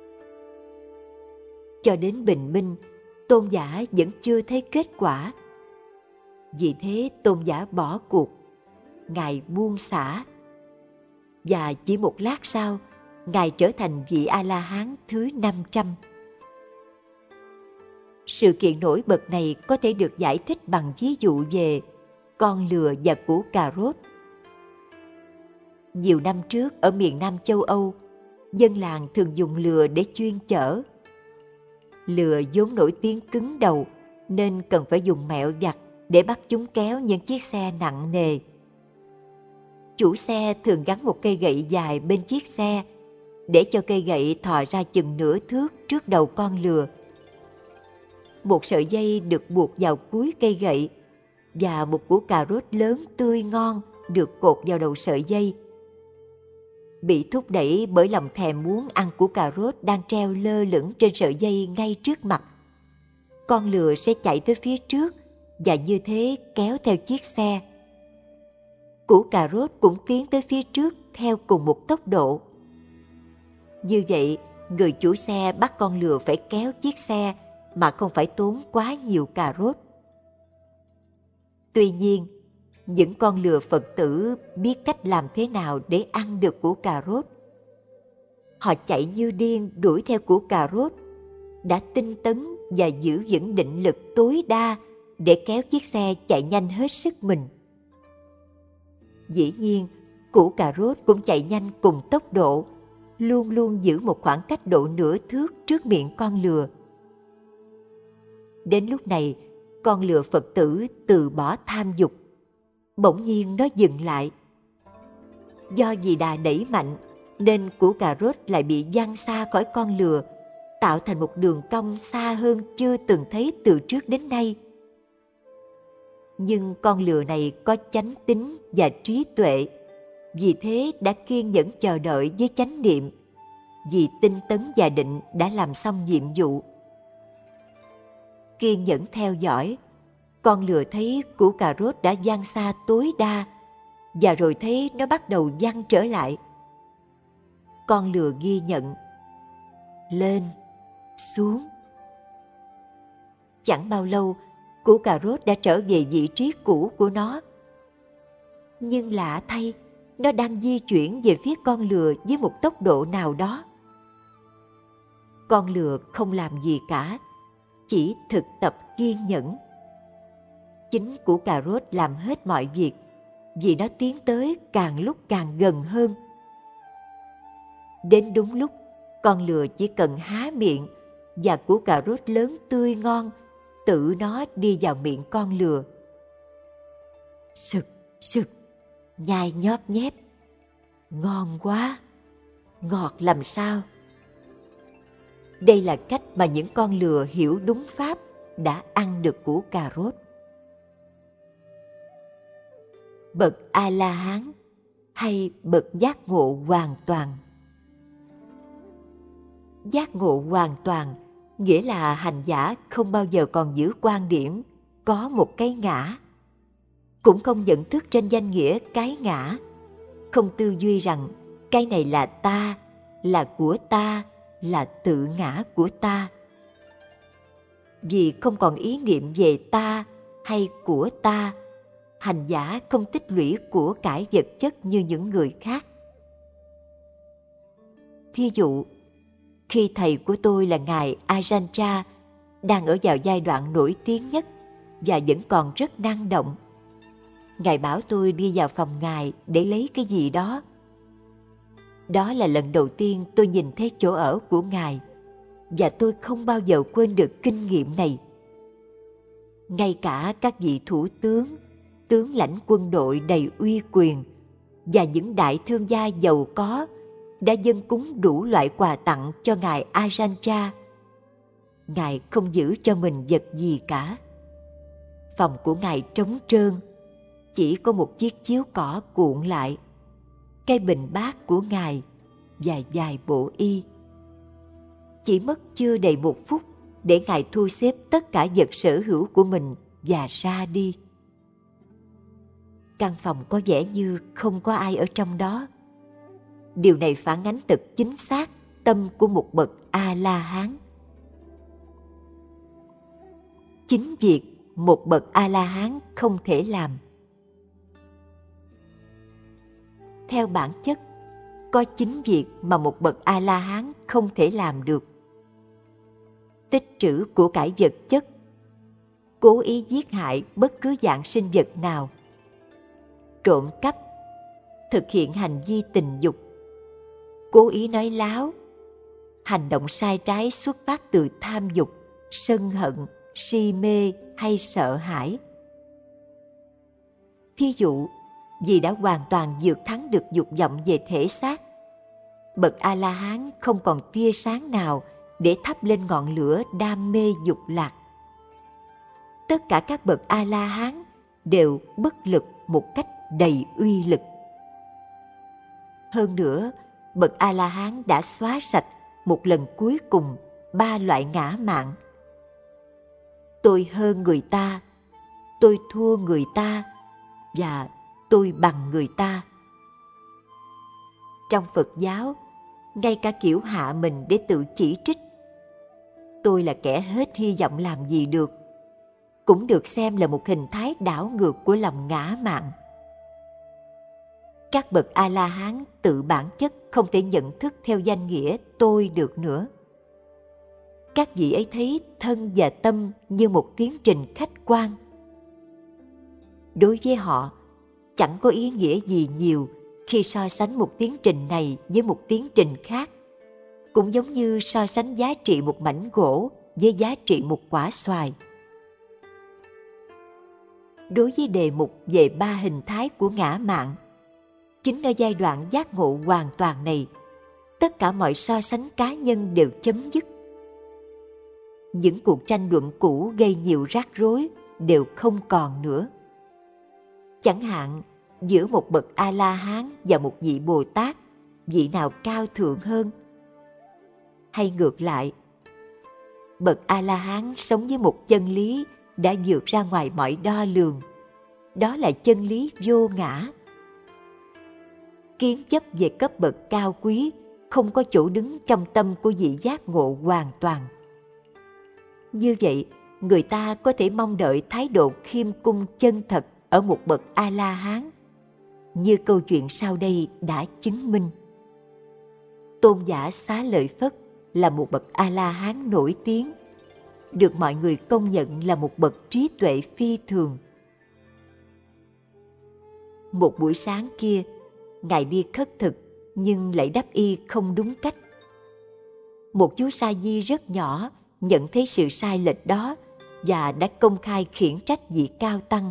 Cho đến bình minh, tôn giả vẫn chưa thấy kết quả. Vì thế tôn giả bỏ cuộc, Ngài buông xả. Và chỉ một lát sau, Ngài trở thành vị A-la-hán thứ năm trăm. Sự kiện nổi bật này có thể được giải thích bằng ví dụ về con lừa và củ cà rốt. Nhiều năm trước ở miền Nam châu Âu, dân làng thường dùng lừa để chuyên chở. Lừa vốn nổi tiếng cứng đầu nên cần phải dùng mẹo vặt để bắt chúng kéo những chiếc xe nặng nề. Chủ xe thường gắn một cây gậy dài bên chiếc xe để cho cây gậy thò ra chừng nửa thước trước đầu con lừa. Một sợi dây được buộc vào cuối cây gậy và một củ cà rốt lớn tươi ngon được cột vào đầu sợi dây. Bị thúc đẩy bởi lòng thèm muốn ăn củ cà rốt đang treo lơ lửng trên sợi dây ngay trước mặt, con lừa sẽ chạy tới phía trước và như thế kéo theo chiếc xe. Củ cà rốt cũng tiến tới phía trước theo cùng một tốc độ. Như vậy, người chủ xe bắt con lừa phải kéo chiếc xe mà không phải tốn quá nhiều cà rốt. Tuy nhiên, những con lừa Phật tử biết cách làm thế nào để ăn được củ cà rốt. Họ chạy như điên đuổi theo củ cà rốt, đã tinh tấn và giữ vững định lực tối đa để kéo chiếc xe chạy nhanh hết sức mình. Dĩ nhiên, củ cà rốt cũng chạy nhanh cùng tốc độ, luôn luôn giữ một khoảng cách độ nửa thước trước miệng con lừa. Đến lúc này, con lừa Phật tử từ bỏ tham dục. Bỗng nhiên nó dừng lại. Do vì đà đẩy mạnh, nên củ cà rốt lại bị văng xa khỏi con lừa, tạo thành một đường cong xa hơn chưa từng thấy từ trước đến nay. Nhưng con lừa này có chánh tín và trí tuệ, vì thế đã kiên nhẫn chờ đợi với chánh niệm, vì tinh tấn và định đã làm xong nhiệm vụ. Kiên nhẫn theo dõi, con lừa thấy củ cà rốt đã văng xa tối đa, và rồi thấy nó bắt đầu văng trở lại. Con lừa ghi nhận, lên, xuống. Chẳng bao lâu, củ cà rốt đã trở về vị trí cũ của nó. Nhưng lạ thay, nó đang di chuyển về phía con lừa với một tốc độ nào đó. Con lừa không làm gì cả, chỉ thực tập kiên nhẫn. Chính củ cà rốt làm hết mọi việc, vì nó tiến tới càng lúc càng gần hơn. Đến đúng lúc, con lừa chỉ cần há miệng và củ cà rốt lớn tươi ngon tự nó đi vào miệng con lừa. Sực, sực, nhai nhóp nhép. Ngon quá, ngọt làm sao. Đây là cách mà những con lừa hiểu đúng pháp đã ăn được củ cà rốt. Bậc A-la-hán hay bậc giác ngộ hoàn toàn. Giác ngộ hoàn toàn nghĩa là hành giả không bao giờ còn giữ quan điểm có một cái ngã, cũng không nhận thức trên danh nghĩa cái ngã, không tư duy rằng cái này là ta, là của ta, là tự ngã của ta. Vì không còn ý niệm về ta hay của ta, hành giả không tích lũy của cải vật chất như những người khác. Thí dụ, khi thầy của tôi là Ngài Ajahn Chah đang ở vào giai đoạn nổi tiếng nhất và vẫn còn rất năng động, Ngài bảo tôi đi vào phòng Ngài để lấy cái gì đó. Đó là lần đầu tiên tôi nhìn thấy chỗ ở của Ngài, và tôi không bao giờ quên được kinh nghiệm này. Ngay cả các vị thủ tướng, tướng lãnh quân đội đầy uy quyền và những đại thương gia giàu có đã dâng cúng đủ loại quà tặng cho Ngài Ajahn Chah. Ngài không giữ cho mình vật gì cả. Phòng của Ngài trống trơn, chỉ có một chiếc chiếu cỏ cuộn lại, cái bình bát của Ngài và vài bộ y. Chỉ mất chưa đầy một phút để Ngài thu xếp tất cả vật sở hữu của mình và ra đi. Căn phòng có vẻ như không có ai ở trong đó. Điều này phản ánh thật chính xác tâm của một bậc A-la-hán. Chính việc một bậc A-la-hán không thể làm. Theo bản chất, có chính việc mà một bậc A-la-hán không thể làm được. Tích trữ của cải vật chất, cố ý giết hại bất cứ dạng sinh vật nào, trộm cắp, thực hiện hành vi tình dục, cố ý nói láo, hành động sai trái xuất phát từ tham dục, sân hận, si mê hay sợ hãi. Thí dụ, vì đã hoàn toàn vượt thắng được dục vọng về thể xác, bậc A-la-hán không còn tia sáng nào để thắp lên ngọn lửa đam mê dục lạc. Tất cả các bậc A-la-hán đều bất lực một cách đầy uy lực. Hơn nữa, bậc A-la-hán đã xóa sạch một lần cuối cùng ba loại ngã mạn: tôi hơn người ta, tôi thua người ta và tôi bằng người ta. Trong Phật giáo, ngay cả kiểu hạ mình để tự chỉ trích, tôi là kẻ hết hy vọng làm gì được, cũng được xem là một hình thái đảo ngược của lòng ngã mạn. Các bậc A-la-hán tự bản chất không thể nhận thức theo danh nghĩa tôi được nữa. Các vị ấy thấy thân và tâm như một tiến trình khách quan. Đối với họ, chẳng có ý nghĩa gì nhiều khi so sánh một tiến trình này với một tiến trình khác, cũng giống như so sánh giá trị một mảnh gỗ với giá trị một quả xoài. Đối với đề mục về ba hình thái của ngã mạn, chính ở giai đoạn giác ngộ hoàn toàn này, tất cả mọi so sánh cá nhân đều chấm dứt. Những cuộc tranh luận cũ gây nhiều rắc rối đều không còn nữa. Chẳng hạn, giữa một bậc A-la-hán và một vị Bồ Tát, vị nào cao thượng hơn? Hay ngược lại, bậc A-la-hán sống với một chân lý đã vượt ra ngoài mọi đo lường. Đó là chân lý vô ngã. Kiến chấp về cấp bậc cao quý không có chỗ đứng trong tâm của vị giác ngộ hoàn toàn. Như vậy, người ta có thể mong đợi thái độ khiêm cung chân thật ở một bậc A-la-hán, như câu chuyện sau đây đã chứng minh. Tôn giả Xá Lợi Phất là một bậc A-la-hán nổi tiếng, được mọi người công nhận là một bậc trí tuệ phi thường. Một buổi sáng kia, Ngài đi khất thực nhưng lại đắp y không đúng cách. Một chú sa di rất nhỏ nhận thấy sự sai lệch đó và đã công khai khiển trách vị cao tăng.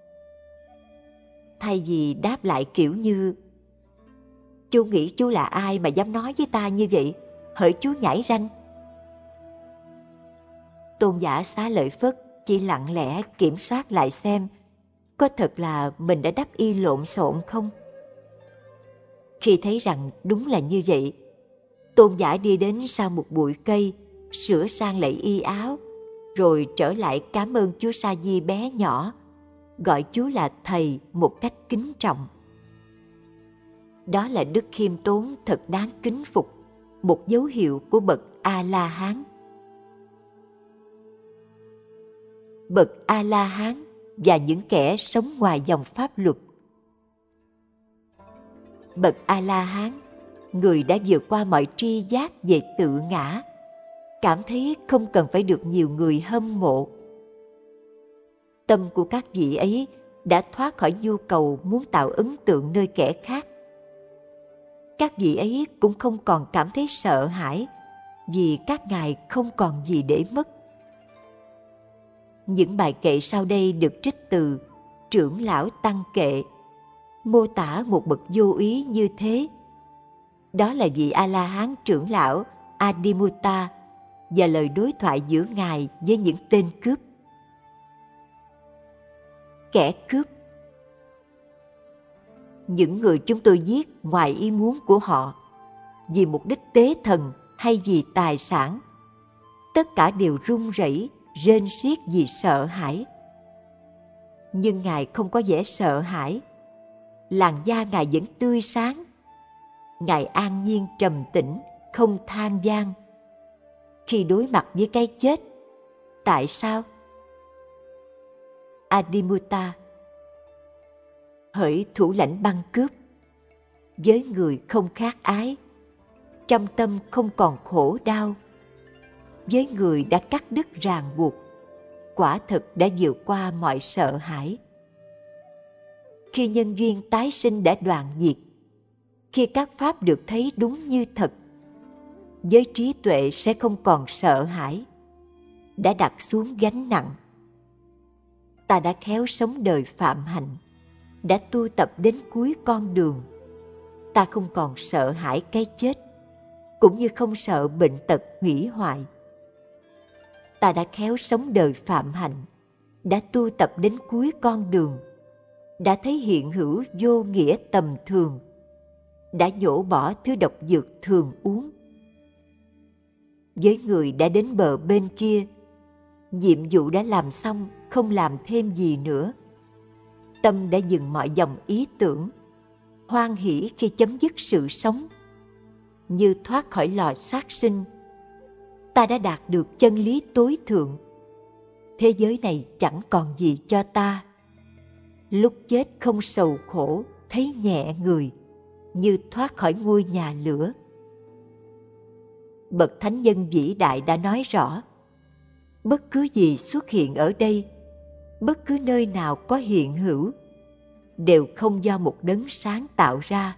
Thay vì đáp lại kiểu như "Chú nghĩ chú là ai mà dám nói với ta như vậy? Hỡi chú nhảy ranh!" Tôn giả Xá Lợi Phất chỉ lặng lẽ kiểm soát lại xem có thật là mình đã đắp y lộn xộn không. Khi thấy rằng đúng là như vậy, Tôn giả đi đến sau một bụi cây, sửa sang lại y áo, rồi trở lại cảm ơn chú Sa Di bé nhỏ, gọi chú là thầy một cách kính trọng. Đó là đức khiêm tốn thật đáng kính phục, một dấu hiệu của bậc A-la-hán. Bậc A-la-hán và những kẻ sống ngoài dòng pháp luật. Bậc A-la-hán, người đã vượt qua mọi tri giác về tự ngã, cảm thấy không cần phải được nhiều người hâm mộ. Tâm của các vị ấy đã thoát khỏi nhu cầu muốn tạo ấn tượng nơi kẻ khác. Các vị ấy cũng không còn cảm thấy sợ hãi vì các ngài không còn gì để mất. Những bài kệ sau đây được trích từ Trưởng lão Tăng Kệ, mô tả một bậc vô úy như thế. Đó là vị A-la-hán trưởng lão Adimutta và lời đối thoại giữa ngài với những tên cướp. Kẻ cướp: những người chúng tôi giết ngoài ý muốn của họ, vì mục đích tế thần hay vì tài sản, tất cả đều run rẩy, rên xiết vì sợ hãi. Nhưng ngài không có vẻ sợ hãi, làn da ngài vẫn tươi sáng. Ngài an nhiên trầm tĩnh, không than van khi đối mặt với cái chết. Tại sao? Adimutta: hỡi thủ lãnh băng cướp, với người không khát ái, trong tâm không còn khổ đau, với người đã cắt đứt ràng buộc, quả thực đã vượt qua mọi sợ hãi. Khi nhân duyên tái sinh đã đoạn diệt, khi các pháp được thấy đúng như thật, với trí tuệ sẽ không còn sợ hãi, đã đặt xuống gánh nặng. Ta đã khéo sống đời phạm hạnh, đã tu tập đến cuối con đường. Ta không còn sợ hãi cái chết, cũng như không sợ bệnh tật hủy hoại. Ta đã khéo sống đời phạm hạnh, đã tu tập đến cuối con đường, đã thấy hiện hữu vô nghĩa tầm thường, đã nhổ bỏ thứ độc dược thường uống. Với người đã đến bờ bên kia, nhiệm vụ đã làm xong, không làm thêm gì nữa. Tâm đã dừng mọi dòng ý tưởng, hoan hỷ khi chấm dứt sự sống. Như thoát khỏi lò sát sinh, ta đã đạt được chân lý tối thượng. Thế giới này chẳng còn gì cho ta. Lúc chết không sầu khổ, thấy nhẹ người, như thoát khỏi ngôi nhà lửa. Bậc thánh nhân vĩ đại đã nói rõ, bất cứ gì xuất hiện ở đây, bất cứ nơi nào có hiện hữu, đều không do một đấng sáng tạo ra.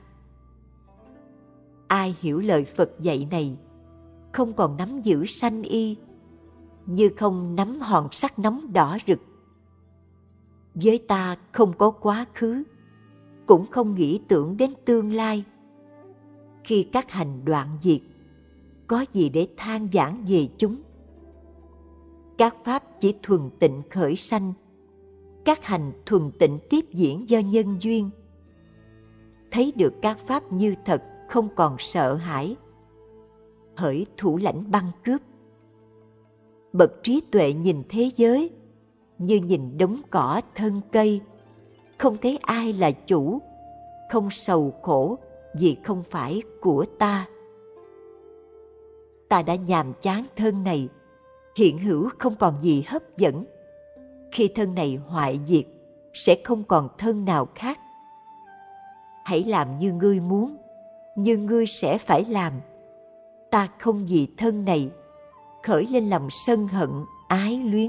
Ai hiểu lời Phật dạy này, không còn nắm giữ sanh y, như không nắm hòn sắt nóng đỏ rực. Với ta không có quá khứ, cũng không nghĩ tưởng đến tương lai. Khi các hành đoạn diệt, có gì để than vãn về chúng? Các pháp chỉ thuần tịnh khởi sanh, các hành thuần tịnh tiếp diễn do nhân duyên. Thấy được các pháp như thật, không còn sợ hãi. Hỡi thủ lãnh băng cướp, bậc trí tuệ nhìn thế giới như nhìn đống cỏ thân cây, không thấy ai là chủ, không sầu khổ vì không phải của ta. Ta đã nhàm chán thân này, hiện hữu không còn gì hấp dẫn. Khi thân này hoại diệt, sẽ không còn thân nào khác. Hãy làm như ngươi muốn, như ngươi sẽ phải làm. Ta không vì thân này khởi lên lòng sân hận, ái luyến.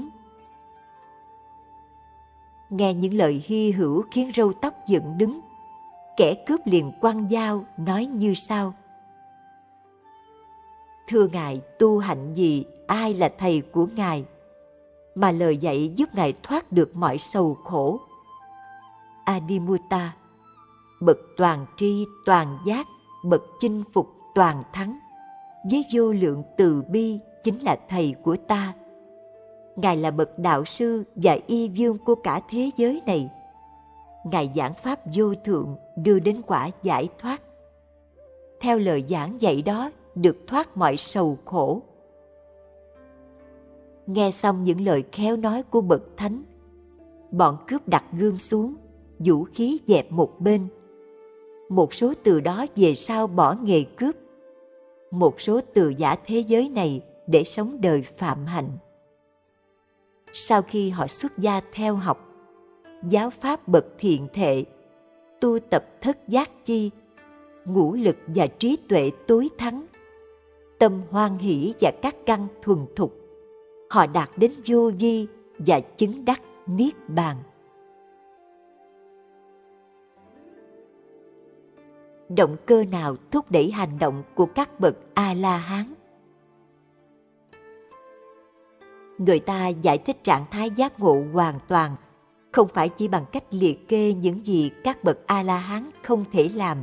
Nghe những lời hy hữu khiến râu tóc dựng đứng. Kẻ cướp liền quăng dao, nói như sau: thưa Ngài, tu hạnh gì, ai là thầy của Ngài, mà lời dạy giúp Ngài thoát được mọi sầu khổ? Adimutta: bậc toàn tri, toàn giác, bậc chinh phục, toàn thắng, với vô lượng từ bi chính là thầy của ta. Ngài là bậc đạo sư và y vương của cả thế giới này. Ngài giảng pháp vô thượng, đưa đến quả giải thoát. Theo lời giảng dạy đó được thoát mọi sầu khổ. Nghe xong những lời khéo nói của bậc thánh, bọn cướp đặt gươm xuống, vũ khí dẹp một bên. Một số từ đó về sau bỏ nghề cướp, một số từ giả thế giới này để sống đời phạm hạnh. Sau khi họ xuất gia theo học giáo pháp bậc thiện thệ, tu tập thất giác chi, ngũ lực và trí tuệ tối thắng, tâm hoan hỷ và các căn thuần thục, họ đạt đến vô vi và chứng đắc niết bàn. Động cơ nào thúc đẩy hành động của các bậc A-la-hán? Người ta giải thích trạng thái giác ngộ hoàn toàn không phải chỉ bằng cách liệt kê những gì các bậc A-la-hán không thể làm,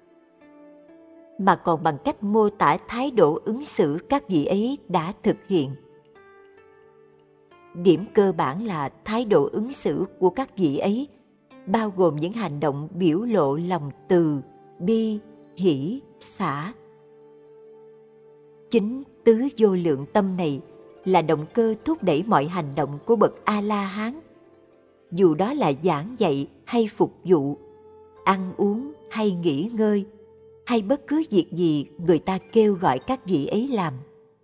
mà còn bằng cách mô tả thái độ ứng xử các vị ấy đã thực hiện. Điểm cơ bản là thái độ ứng xử của các vị ấy bao gồm những hành động biểu lộ lòng từ, bi, hỷ, xả. Chính tứ vô lượng tâm này là động cơ thúc đẩy mọi hành động của bậc A-la-hán, dù đó là giảng dạy hay phục vụ, ăn uống hay nghỉ ngơi, hay bất cứ việc gì người ta kêu gọi các vị ấy làm.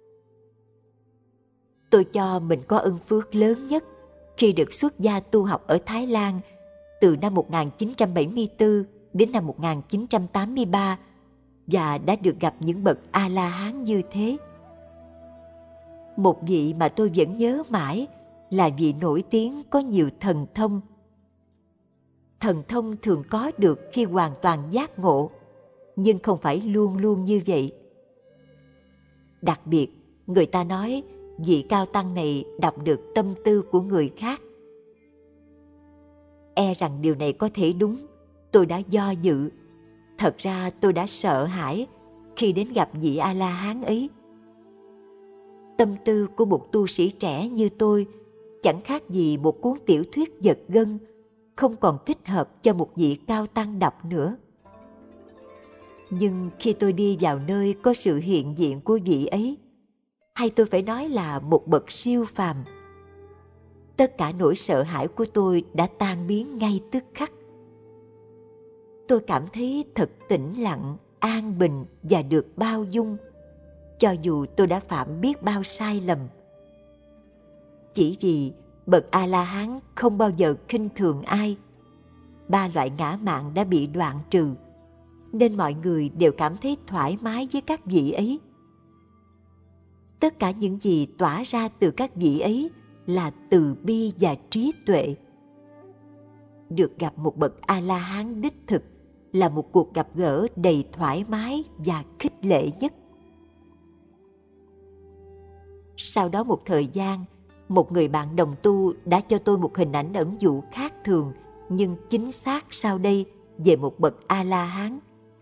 Tôi cho mình có ân phước lớn nhất khi được xuất gia tu học ở Thái Lan từ năm một nghìn chín trăm bảy mươi tư đến năm một nghìn chín trăm tám mươi ba và đã được gặp những bậc A-la-hán như thế. Một vị mà tôi vẫn nhớ mãi là vị nổi tiếng có nhiều thần thông. Thần thông thường có được khi hoàn toàn giác ngộ, nhưng không phải luôn luôn như vậy. Đặc biệt, người ta nói vị cao tăng này đọc được tâm tư của người khác. E rằng điều này có thể đúng, tôi đã do dự. Thật ra tôi đã sợ hãi khi đến gặp vị A-la-hán ấy. Tâm tư của một tu sĩ trẻ như tôi chẳng khác gì một cuốn tiểu thuyết giật gân, không còn thích hợp cho một vị cao tăng đọc nữa. Nhưng khi tôi đi vào nơi có sự hiện diện của vị ấy, hay tôi phải nói là một bậc siêu phàm, tất cả nỗi sợ hãi của tôi đã tan biến ngay tức khắc. Tôi cảm thấy thật tĩnh lặng, an bình và được bao dung, cho dù tôi đã phạm biết bao sai lầm. Chỉ vì bậc A-la-hán không bao giờ khinh thường ai, ba loại ngã mạn đã bị đoạn trừ, nên mọi người đều cảm thấy thoải mái với các vị ấy. Tất cả những gì tỏa ra từ các vị ấy là từ bi và trí tuệ. Được gặp một bậc A-la-hán đích thực là một cuộc gặp gỡ đầy thoải mái và khích lệ nhất. Sau đó một thời gian, một người bạn đồng tu đã cho tôi một hình ảnh ẩn dụ khác thường nhưng chính xác sau đây về một bậc A-la-hán.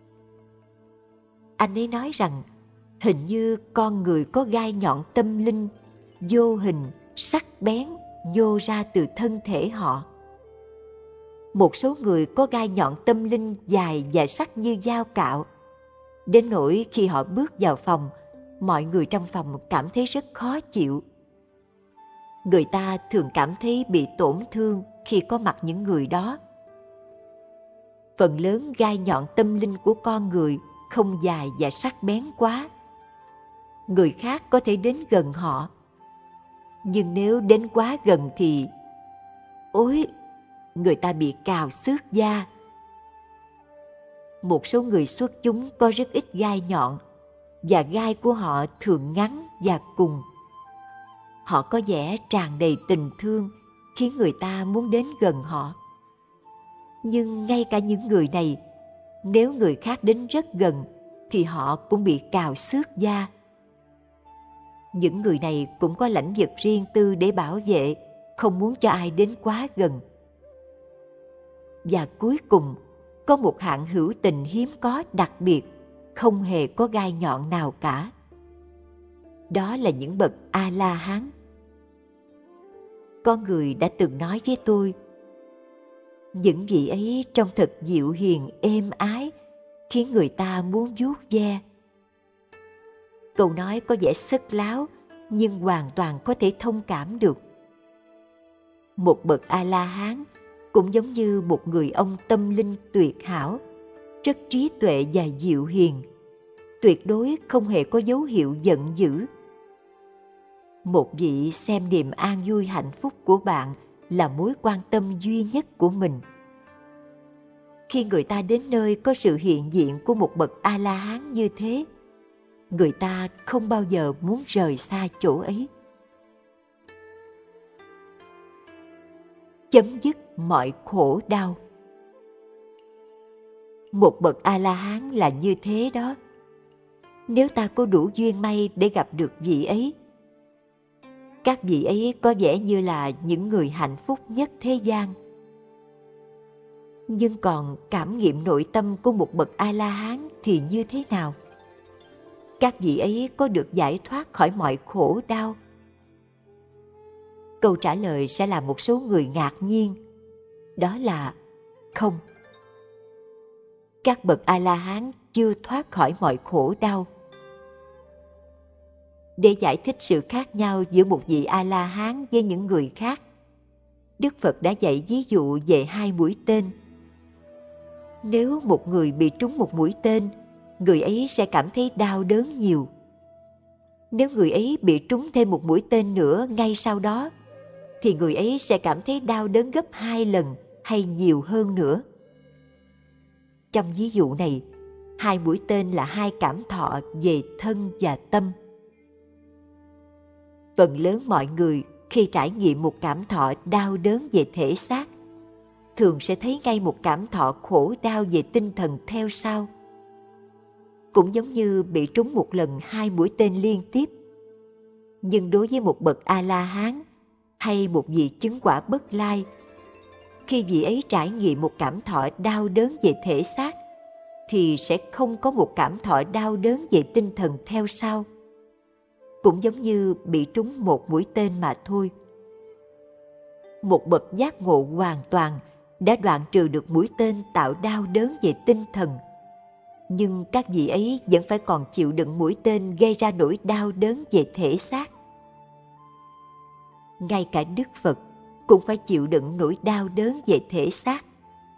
Anh ấy nói rằng hình như con người có gai nhọn tâm linh, vô hình, sắc bén nhô ra từ thân thể họ. Một số người có gai nhọn tâm linh dài và sắc như dao cạo, đến nỗi khi họ bước vào phòng, mọi người trong phòng cảm thấy rất khó chịu. Người ta thường cảm thấy bị tổn thương khi có mặt những người đó. Phần lớn gai nhọn tâm linh của con người không dài và sắc bén quá. Người khác có thể đến gần họ, nhưng nếu đến quá gần thì ôi, người ta bị cào xước da. Một số người xuất chúng có rất ít gai nhọn, và gai của họ thường ngắn và cùng. Họ có vẻ tràn đầy tình thương, khiến người ta muốn đến gần họ. Nhưng ngay cả những người này, nếu người khác đến rất gần, thì họ cũng bị cào xước da. Những người này cũng có lãnh vực riêng tư để bảo vệ, không muốn cho ai đến quá gần. Và cuối cùng, có một hạng hữu tình hiếm có đặc biệt, không hề có gai nhọn nào cả. Đó là những bậc A-la-hán. Có người đã từng nói với tôi, những vị ấy trông thật dịu hiền êm ái, khiến người ta muốn vuốt ve. Câu nói có vẻ sất láo, nhưng hoàn toàn có thể thông cảm được. Một bậc A-la-hán cũng giống như một người ông tâm linh tuyệt hảo, rất trí tuệ và dịu hiền, tuyệt đối không hề có dấu hiệu giận dữ. Một vị xem niềm an vui hạnh phúc của bạn là mối quan tâm duy nhất của mình. Khi người ta đến nơi có sự hiện diện của một bậc A-la-hán như thế, người ta không bao giờ muốn rời xa chỗ ấy. Chấm dứt mọi khổ đau. Một bậc A-la-hán là như thế đó. Nếu ta có đủ duyên may để gặp được vị ấy, các vị ấy có vẻ như là những người hạnh phúc nhất thế gian. Nhưng còn cảm nghiệm nội tâm của một bậc A-la-hán thì như thế nào? Các vị ấy có được giải thoát khỏi mọi khổ đau? Câu trả lời sẽ làm một số người ngạc nhiên. Đó là không. Các bậc A-la-hán chưa thoát khỏi mọi khổ đau. Để giải thích sự khác nhau giữa một vị A-la-hán với những người khác, Đức Phật đã dạy ví dụ về hai mũi tên. Nếu một người bị trúng một mũi tên, người ấy sẽ cảm thấy đau đớn nhiều. Nếu người ấy bị trúng thêm một mũi tên nữa ngay sau đó, thì người ấy sẽ cảm thấy đau đớn gấp hai lần hay nhiều hơn nữa. Trong ví dụ này, hai mũi tên là hai cảm thọ về thân và tâm. Phần lớn mọi người khi trải nghiệm một cảm thọ đau đớn về thể xác, thường sẽ thấy ngay một cảm thọ khổ đau về tinh thần theo sau. Cũng giống như bị trúng một lần hai mũi tên liên tiếp. Nhưng đối với một bậc A-la-hán hay một vị chứng quả Bất Lai, khi vị ấy trải nghiệm một cảm thọ đau đớn về thể xác, thì sẽ không có một cảm thọ đau đớn về tinh thần theo sau. Cũng giống như bị trúng một mũi tên mà thôi. Một bậc giác ngộ hoàn toàn đã đoạn trừ được mũi tên tạo đau đớn về tinh thần. Nhưng các vị ấy vẫn phải còn chịu đựng mũi tên gây ra nỗi đau đớn về thể xác. Ngay cả Đức Phật cũng phải chịu đựng nỗi đau đớn về thể xác.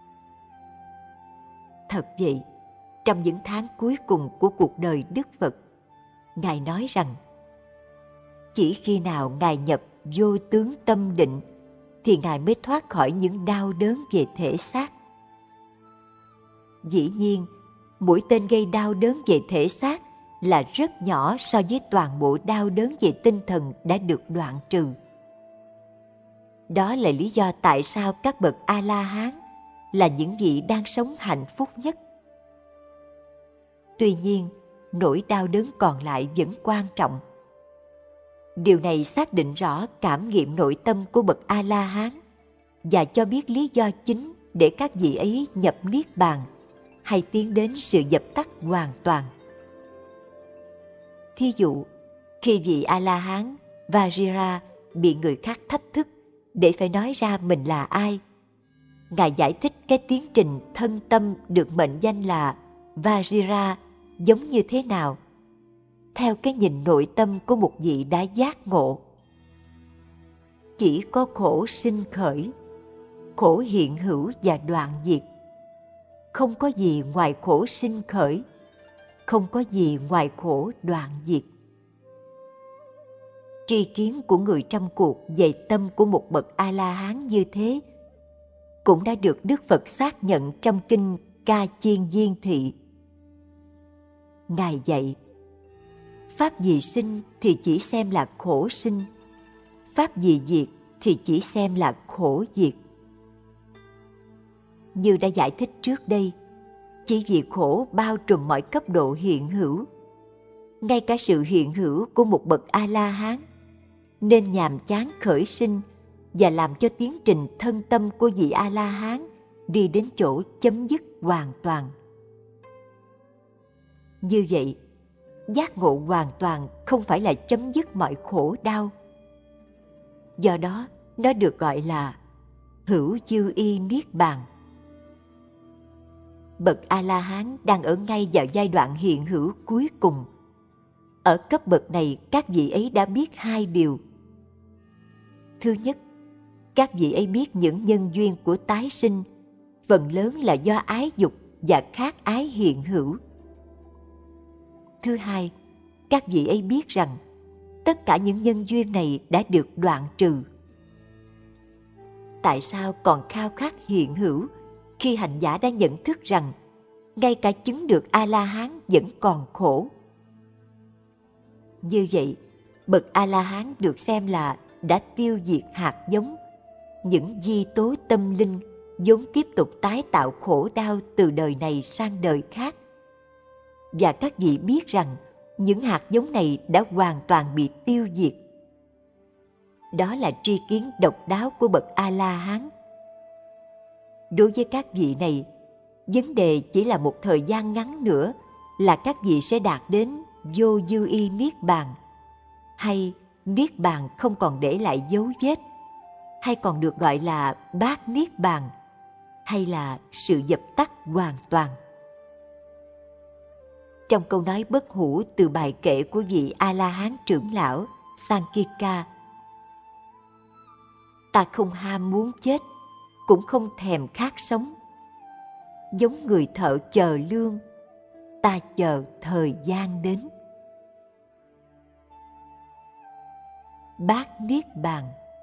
Thật vậy, trong những tháng cuối cùng của cuộc đời Đức Phật, Ngài nói rằng, chỉ khi nào Ngài nhập vô tướng tâm định thì Ngài mới thoát khỏi những đau đớn về thể xác. Dĩ nhiên, mũi tên gây đau đớn về thể xác là rất nhỏ so với toàn bộ đau đớn về tinh thần đã được đoạn trừ. Đó là lý do tại sao các bậc A-la-hán là những vị đang sống hạnh phúc nhất. Tuy nhiên, nỗi đau đớn còn lại vẫn quan trọng. Điều này xác định rõ cảm nghiệm nội tâm của bậc A-la-hán và cho biết lý do chính để các vị ấy nhập niết bàn hay tiến đến sự dập tắt hoàn toàn. Thí dụ, khi vị A-la-hán Vajira bị người khác thách thức để phải nói ra mình là ai, Ngài giải thích cái tiến trình thân tâm được mệnh danh là Vajira giống như thế nào, theo cái nhìn nội tâm của một vị đã giác ngộ. Chỉ có khổ sinh khởi, khổ hiện hữu và đoạn diệt. Không có gì ngoài khổ sinh khởi, không có gì ngoài khổ đoạn diệt. Tri kiến của người trong cuộc về tâm của một bậc A-la-hán như thế cũng đã được Đức Phật xác nhận trong kinh Ca Chiên Viên Thị. Ngài dạy, pháp gì sinh thì chỉ xem là khổ sinh, pháp gì diệt thì chỉ xem là khổ diệt. Như đã giải thích trước đây, chỉ vì khổ bao trùm mọi cấp độ hiện hữu, ngay cả sự hiện hữu của một bậc A-la-hán, nên nhàm chán khởi sinh và làm cho tiến trình thân tâm của vị A-la-hán đi đến chỗ chấm dứt hoàn toàn. Như vậy, giác ngộ hoàn toàn không phải là chấm dứt mọi khổ đau. Do đó, nó được gọi là hữu dư y niết bàn. Bậc A-la-hán đang ở ngay vào giai đoạn hiện hữu cuối cùng. ở cấp bậc này các vị ấy đã biết hai điều. Thứ nhất, các vị ấy biết những nhân duyên của tái sinh phần lớn là do ái dục và khát ái hiện hữu. Thứ hai, các vị ấy biết rằng tất cả những nhân duyên này đã được đoạn trừ. Tại sao còn khao khát hiện hữu khi hành giả đã nhận thức rằng ngay cả chứng được A-la-hán vẫn còn khổ? Như vậy, bậc A-la-hán được xem là đã tiêu diệt hạt giống, những di tố tâm linh vốn tiếp tục tái tạo khổ đau từ đời này sang đời khác. Và các vị biết rằng những hạt giống này đã hoàn toàn bị tiêu diệt. Đó là tri kiến độc đáo của bậc A-la-hán. Đối với các vị này, vấn đề chỉ là một thời gian ngắn nữa là các vị sẽ đạt đến vô dư y niết bàn, hay niết bàn không còn để lại dấu vết, hay còn được gọi là bát niết bàn, hay là sự dập tắt hoàn toàn. Trong câu nói bất hủ từ bài kệ của vị A-la-hán trưởng lão Sankika, ta không ham muốn chết, cũng không thèm khát sống. Giống người thợ chờ lương, ta chờ thời gian đến. Bát niết bàn.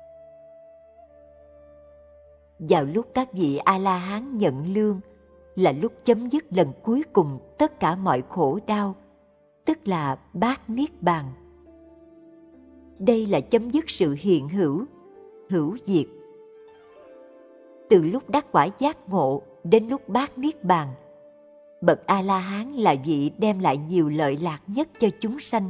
Vào lúc các vị A-la-hán nhận lương là lúc chấm dứt lần cuối cùng tất cả mọi khổ đau, tức là bát niết bàn. Đây là chấm dứt sự hiện hữu, hữu diệt. Từ lúc đắc quả giác ngộ đến lúc bát niết bàn, bậc A-la-hán là vị đem lại nhiều lợi lạc nhất cho chúng sanh.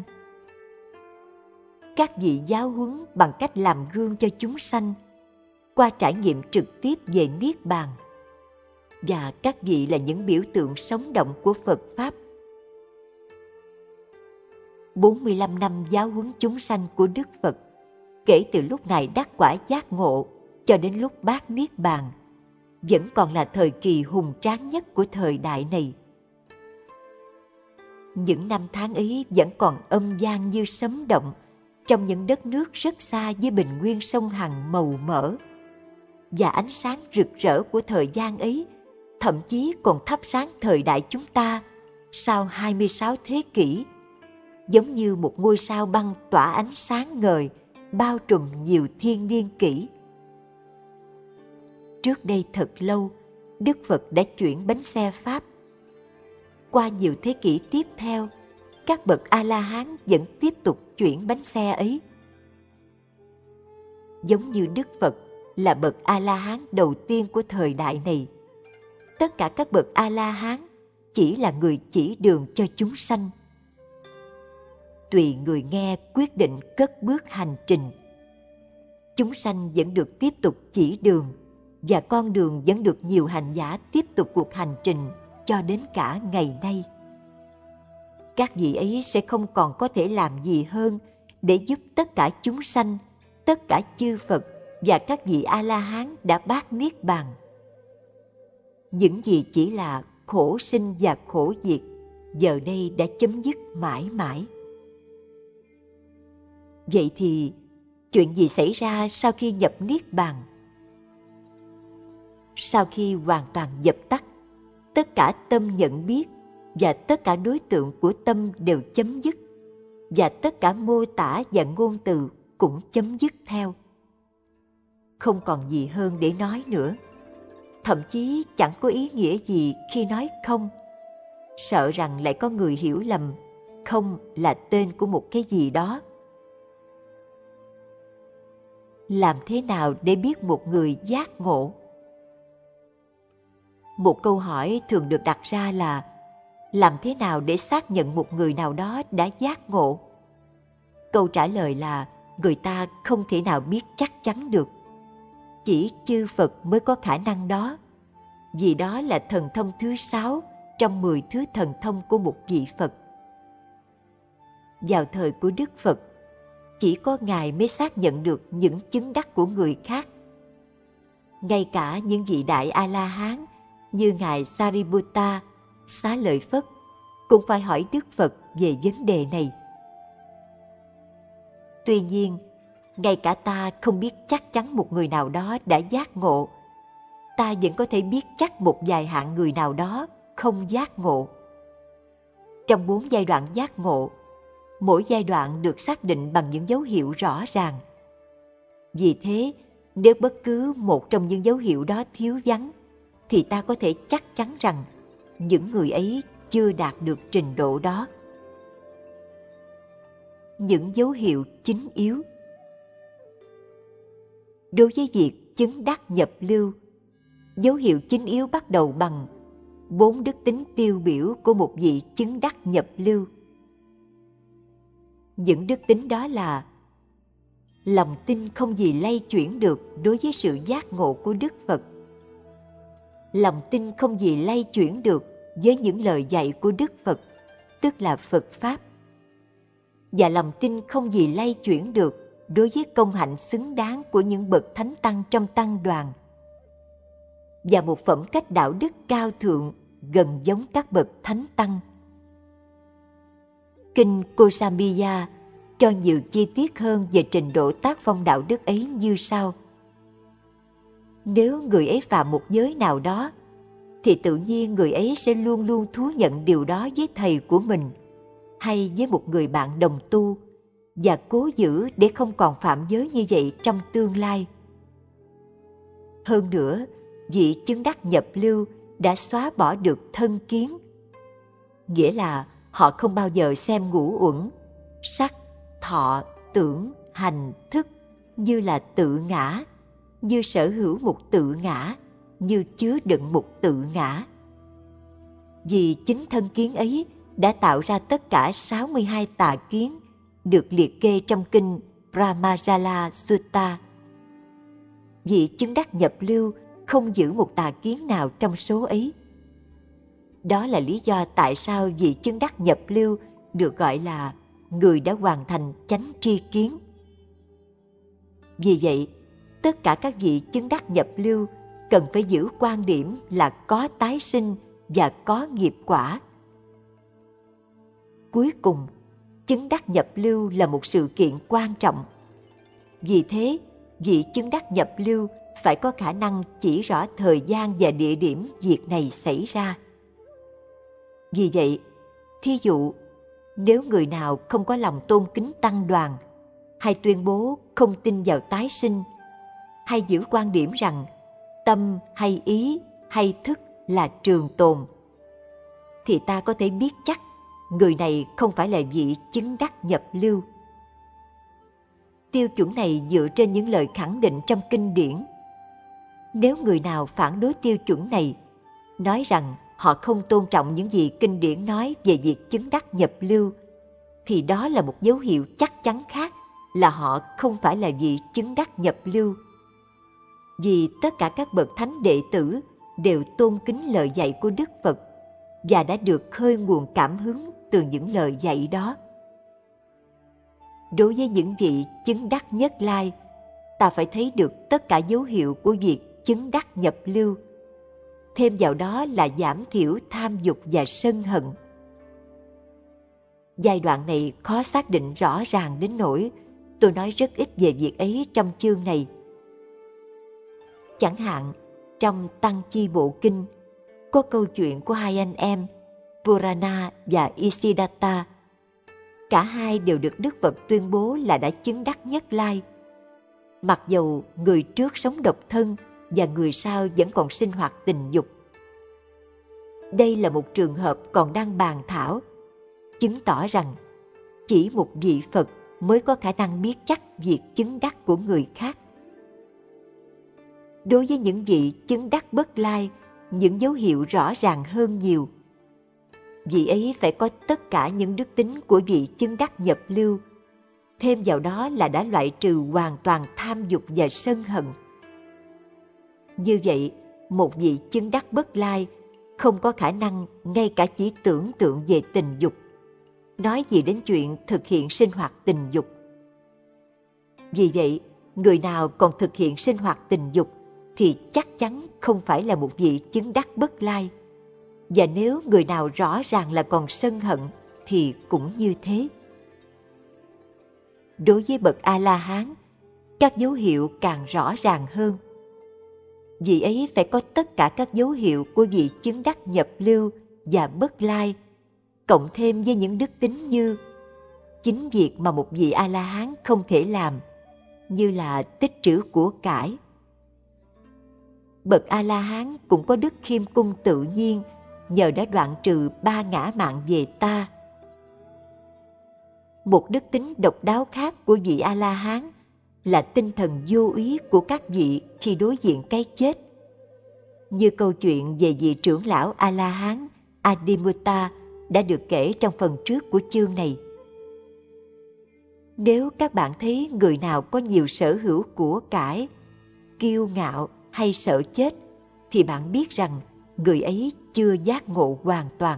Các vị giáo huấn bằng cách làm gương cho chúng sanh qua trải nghiệm trực tiếp về niết bàn, và các vị là những biểu tượng sống động của Phật Pháp. bốn mươi lăm năm giáo huấn chúng sanh của Đức Phật, kể từ lúc Ngài đắc quả giác ngộ cho đến lúc bát niết bàn, vẫn còn là thời kỳ hùng tráng nhất của thời đại này. Những năm tháng ấy vẫn còn âm vang như sấm động trong những đất nước rất xa với bình nguyên sông Hằng màu mỡ, và ánh sáng rực rỡ của thời gian ấy thậm chí còn thắp sáng thời đại chúng ta sau hai mươi sáu thế kỷ, giống như một ngôi sao băng tỏa ánh sáng ngời bao trùm nhiều thiên niên kỷ. Trước đây thật lâu, Đức Phật đã chuyển bánh xe Pháp. Qua nhiều thế kỷ tiếp theo, các bậc A-la-hán vẫn tiếp tục chuyển bánh xe ấy. Giống như Đức Phật là bậc A-la-hán đầu tiên của thời đại này, tất cả các bậc A-la-hán chỉ là người chỉ đường cho chúng sanh. Tùy người nghe quyết định cất bước hành trình. Chúng sanh vẫn được tiếp tục chỉ đường, và con đường vẫn được nhiều hành giả tiếp tục cuộc hành trình cho đến cả ngày nay. Các vị ấy sẽ không còn có thể làm gì hơn để giúp tất cả chúng sanh, tất cả chư Phật và các vị A-la-hán đã bát niết bàn. Những gì chỉ là khổ sinh và khổ diệt, giờ đây đã chấm dứt mãi mãi. Vậy thì, chuyện gì xảy ra sau khi nhập niết bàn? Sau khi hoàn toàn dập tắt, tất cả tâm nhận biết và tất cả đối tượng của tâm đều chấm dứt, và tất cả mô tả và ngôn từ cũng chấm dứt theo. Không còn gì hơn để nói nữa. Thậm chí chẳng có ý nghĩa gì khi nói không, sợ rằng lại có người hiểu lầm không là tên của một cái gì đó. Làm thế nào để biết một người giác ngộ? Một câu hỏi thường được đặt ra là làm thế nào để xác nhận một người nào đó đã giác ngộ? Câu trả lời là người ta không thể nào biết chắc chắn được. Chỉ chư Phật mới có khả năng đó, vì đó là thần thông thứ sáu trong mười thứ thần thông của một vị Phật. Vào thời của Đức Phật, chỉ có Ngài mới xác nhận được những chứng đắc của người khác. Ngay cả những vị đại A-la-hán như Ngài Sariputta, Xá Lợi Phất cũng phải hỏi Đức Phật về vấn đề này. Tuy nhiên, ngay cả ta không biết chắc chắn một người nào đó đã giác ngộ, ta vẫn có thể biết chắc một vài hạng người nào đó không giác ngộ. Trong bốn giai đoạn giác ngộ, mỗi giai đoạn được xác định bằng những dấu hiệu rõ ràng. Vì thế, nếu bất cứ một trong những dấu hiệu đó thiếu vắng, thì ta có thể chắc chắn rằng những người ấy chưa đạt được trình độ đó. Những dấu hiệu chính yếu. Đối với việc chứng đắc nhập lưu, dấu hiệu chính yếu bắt đầu bằng bốn đức tính tiêu biểu của một vị chứng đắc nhập lưu. Những đức tính đó là lòng tin không gì lay chuyển được đối với sự giác ngộ của Đức Phật, lòng tin không gì lay chuyển được với những lời dạy của Đức Phật, tức là Phật Pháp, và lòng tin không gì lay chuyển được đối với công hạnh xứng đáng của những bậc thánh tăng trong tăng đoàn, và một phẩm cách đạo đức cao thượng gần giống các bậc thánh tăng. Kinh Kosambiya cho nhiều chi tiết hơn về trình độ tác phong đạo đức ấy như sau. Nếu người ấy phạm một giới nào đó, thì tự nhiên người ấy sẽ luôn luôn thú nhận điều đó với thầy của mình hay với một người bạn đồng tu, và cố giữ để không còn phạm giới như vậy trong tương lai. Hơn nữa, vị chứng đắc nhập lưu đã xóa bỏ được thân kiến, nghĩa là họ không bao giờ xem ngũ uẩn, sắc, thọ, tưởng, hành, thức như là tự ngã, như sở hữu một tự ngã, như chứa đựng một tự ngã. Vì chính thân kiến ấy đã tạo ra tất cả sáu mươi hai tà kiến được liệt kê trong kinh Brahmajala Sutta. Vị chứng đắc nhập lưu không giữ một tà kiến nào trong số ấy. Đó là lý do tại sao vị chứng đắc nhập lưu được gọi là người đã hoàn thành chánh tri kiến. Vì vậy, tất cả các vị chứng đắc nhập lưu cần phải giữ quan điểm là có tái sinh và có nghiệp quả. Cuối cùng, chứng đắc nhập lưu là một sự kiện quan trọng. Vì thế, vị chứng đắc nhập lưu phải có khả năng chỉ rõ thời gian và địa điểm việc này xảy ra. Vì vậy, thí dụ, nếu người nào không có lòng tôn kính tăng đoàn, hay tuyên bố không tin vào tái sinh, hay giữ quan điểm rằng tâm hay ý hay thức là trường tồn, thì ta có thể biết chắc người này không phải là vị chứng đắc nhập lưu. Tiêu chuẩn này dựa trên những lời khẳng định trong kinh điển. Nếu người nào phản đối tiêu chuẩn này, nói rằng họ không tôn trọng những gì kinh điển nói về việc chứng đắc nhập lưu, thì đó là một dấu hiệu chắc chắn khác là họ không phải là vị chứng đắc nhập lưu. Vì tất cả các bậc thánh đệ tử đều tôn kính lời dạy của Đức Phật và đã được khơi nguồn cảm hứng từ những lời dạy đó. Đối với những vị chứng đắc nhất lai, ta phải thấy được tất cả dấu hiệu của việc chứng đắc nhập lưu. Thêm vào đó là giảm thiểu tham dục và sân hận. Giai đoạn này khó xác định rõ ràng đến nỗi tôi nói rất ít về việc ấy trong chương này. Chẳng hạn, trong Tăng Chi Bộ Kinh, có câu chuyện của hai anh em, Purana và Isiddhata. Cả hai đều được Đức Phật tuyên bố là đã chứng đắc nhất lai. Mặc dầu người trước sống độc thân và người sau vẫn còn sinh hoạt tình dục. Đây là một trường hợp còn đang bàn thảo, chứng tỏ rằng chỉ một vị Phật mới có khả năng biết chắc việc chứng đắc của người khác. Đối với những vị chứng đắc bất lai, những dấu hiệu rõ ràng hơn nhiều. Vị ấy phải có tất cả những đức tính của vị chứng đắc nhập lưu, thêm vào đó là đã loại trừ hoàn toàn tham dục và sân hận. Như vậy, một vị chứng đắc bất lai không có khả năng ngay cả chỉ tưởng tượng về tình dục, nói gì đến chuyện thực hiện sinh hoạt tình dục. Vì vậy, người nào còn thực hiện sinh hoạt tình dục thì chắc chắn không phải là một vị chứng đắc bất lai. Và nếu người nào rõ ràng là còn sân hận thì cũng như thế. đối với bậc A-la-hán, các dấu hiệu càng rõ ràng hơn. Vị ấy phải có tất cả các dấu hiệu của vị chứng đắc nhập lưu và bất lai, cộng thêm với những đức tính như chính việc mà một vị A-la-hán không thể làm, như là tích trữ của cải. Bậc A-la-hán cũng có đức khiêm cung tự nhiên, nhờ đã đoạn trừ ba ngã mạn về ta. Một đức tính độc đáo khác của vị A-la-hán là tinh thần vô úy của các vị khi đối diện cái chết. Như câu chuyện về vị trưởng lão A-la-hán Adimutta đã được kể trong phần trước của chương này. Nếu các bạn thấy người nào có nhiều sở hữu của cải, kiêu ngạo hay sợ chết, thì bạn biết rằng người ấy chưa giác ngộ hoàn toàn.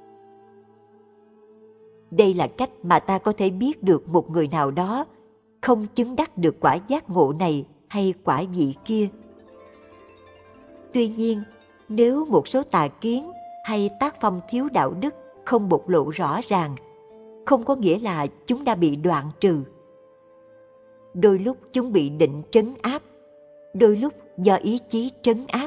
Đây là cách mà ta có thể biết được một người nào đó không chứng đắc được quả giác ngộ này hay quả vị kia. Tuy nhiên, nếu một số tà kiến hay tác phong thiếu đạo đức không bộc lộ rõ ràng, không có nghĩa là chúng đã bị đoạn trừ. Đôi lúc chúng bị định trấn áp, đôi lúc do ý chí trấn áp.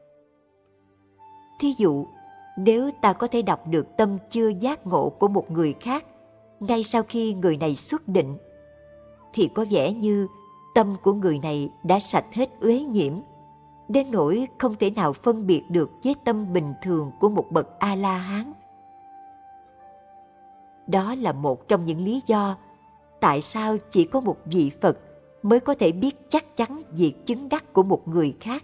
Thí dụ, nếu ta có thể đọc được tâm chưa giác ngộ của một người khác ngay sau khi người này xuất định, thì có vẻ như tâm của người này đã sạch hết uế nhiễm, đến nỗi không thể nào phân biệt được với tâm bình thường của một bậc A-la-hán. Đó là một trong những lý do tại sao chỉ có một vị Phật mới có thể biết chắc chắn việc chứng đắc của một người khác.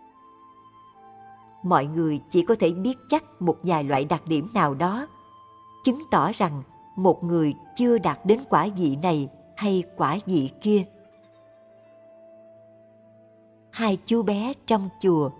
Mọi người chỉ có thể biết chắc một vài loại đặc điểm nào đó, chứng tỏ rằng một người chưa đạt đến quả vị này hay quả vị kia. Hai chú bé trong chùa.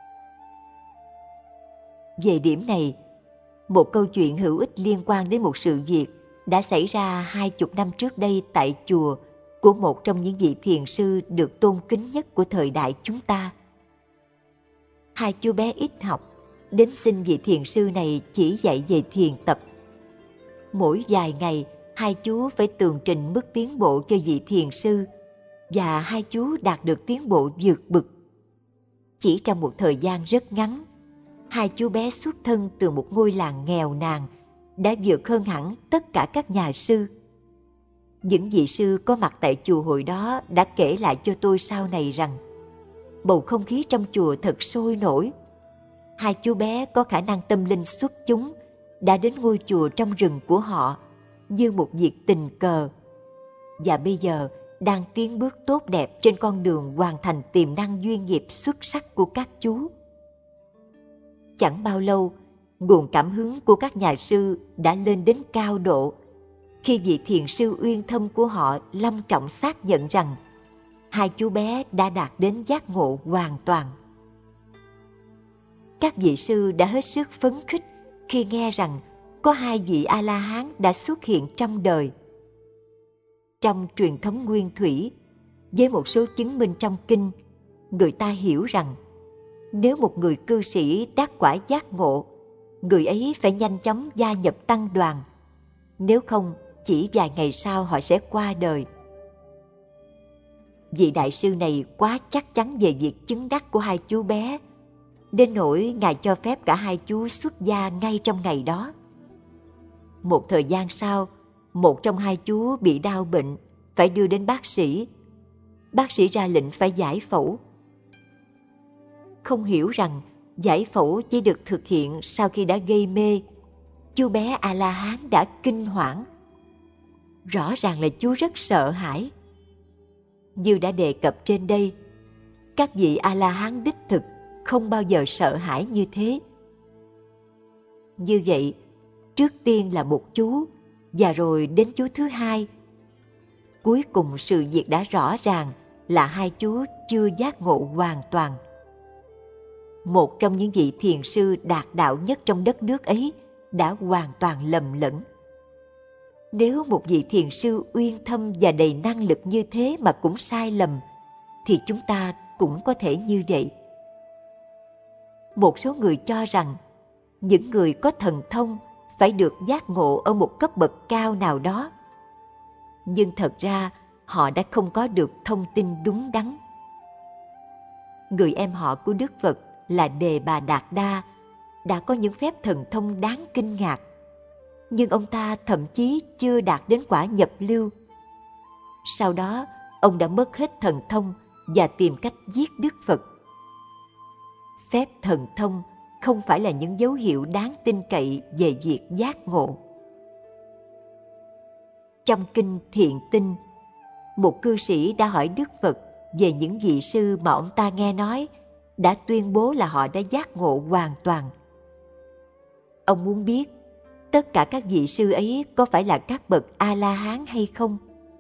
Về điểm này, một câu chuyện hữu ích liên quan đến một sự việc đã xảy ra hai chục năm trước đây tại chùa của một trong những vị thiền sư được tôn kính nhất của thời đại chúng ta. Hai chú bé ít học đến xin vị thiền sư này chỉ dạy về thiền tập. Mỗi vài ngày, hai chú phải tường trình mức tiến bộ cho vị thiền sư, và hai chú đạt được tiến bộ vượt bực. Chỉ trong một thời gian rất ngắn, hai chú bé xuất thân từ một ngôi làng nghèo nàn đã vượt hơn hẳn tất cả các nhà sư. Những vị sư có mặt tại chùa hồi đó đã kể lại cho tôi sau này rằng bầu không khí trong chùa thật sôi nổi. Hai chú bé có khả năng tâm linh xuất chúng đã đến ngôi chùa trong rừng của họ như một việc tình cờ, và bây giờ đang tiến bước tốt đẹp trên con đường hoàn thành tiềm năng duyên nghiệp xuất sắc của các chú. Chẳng bao lâu, nguồn cảm hứng của các nhà sư đã lên đến cao độ khi vị thiền sư uyên thâm của họ long trọng xác nhận rằng hai chú bé đã đạt đến giác ngộ hoàn toàn. Các vị sư đã hết sức phấn khích khi nghe rằng có hai vị A-la-hán đã xuất hiện trong đời. Trong truyền thống nguyên thủy, với một số chứng minh trong kinh, người ta hiểu rằng nếu một người cư sĩ đắc quả giác ngộ, người ấy phải nhanh chóng gia nhập tăng đoàn, nếu không chỉ vài ngày sau họ sẽ qua đời. Vị đại sư này quá chắc chắn về việc chứng đắc của hai chú bé, đến nỗi Ngài cho phép cả hai chú xuất gia ngay trong ngày đó. Một thời gian sau, một trong hai chú bị đau bệnh, phải đưa đến bác sĩ. Bác sĩ ra lệnh phải giải phẫu. Không hiểu rằng giải phẫu chỉ được thực hiện sau khi đã gây mê, chú bé A-la-hán đã kinh hoảng. Rõ ràng là chú rất sợ hãi. Như đã đề cập trên đây, các vị A-la-hán đích thực không bao giờ sợ hãi như thế. Như vậy, trước tiên là một chú, và rồi đến chú thứ hai. Cuối cùng sự việc đã rõ ràng là hai chú chưa giác ngộ hoàn toàn. Một trong những vị thiền sư đạt đạo nhất trong đất nước ấy đã hoàn toàn lầm lẫn. Nếu một vị thiền sư uyên thâm và đầy năng lực như thế mà cũng sai lầm, thì chúng ta cũng có thể như vậy. Một số người cho rằng những người có thần thông phải được giác ngộ ở một cấp bậc cao nào đó. nhưng thật ra họ đã không có được thông tin đúng đắn. Người em họ của Đức Phật là Đề Bà Đạt Đa đã có những phép thần thông đáng kinh ngạc, nhưng ông ta thậm chí chưa đạt đến quả nhập lưu. Sau đó, ông đã mất hết thần thông và tìm cách giết Đức Phật. Phép thần thông không phải là những dấu hiệu đáng tin cậy về việc giác ngộ. Trong kinh Thiện Tinh, một cư sĩ đã hỏi Đức Phật về những vị sư mà ông ta nghe nói đã tuyên bố là họ đã giác ngộ hoàn toàn. Ông muốn biết tất cả các vị sư ấy có phải là các bậc A-la-hán hay không?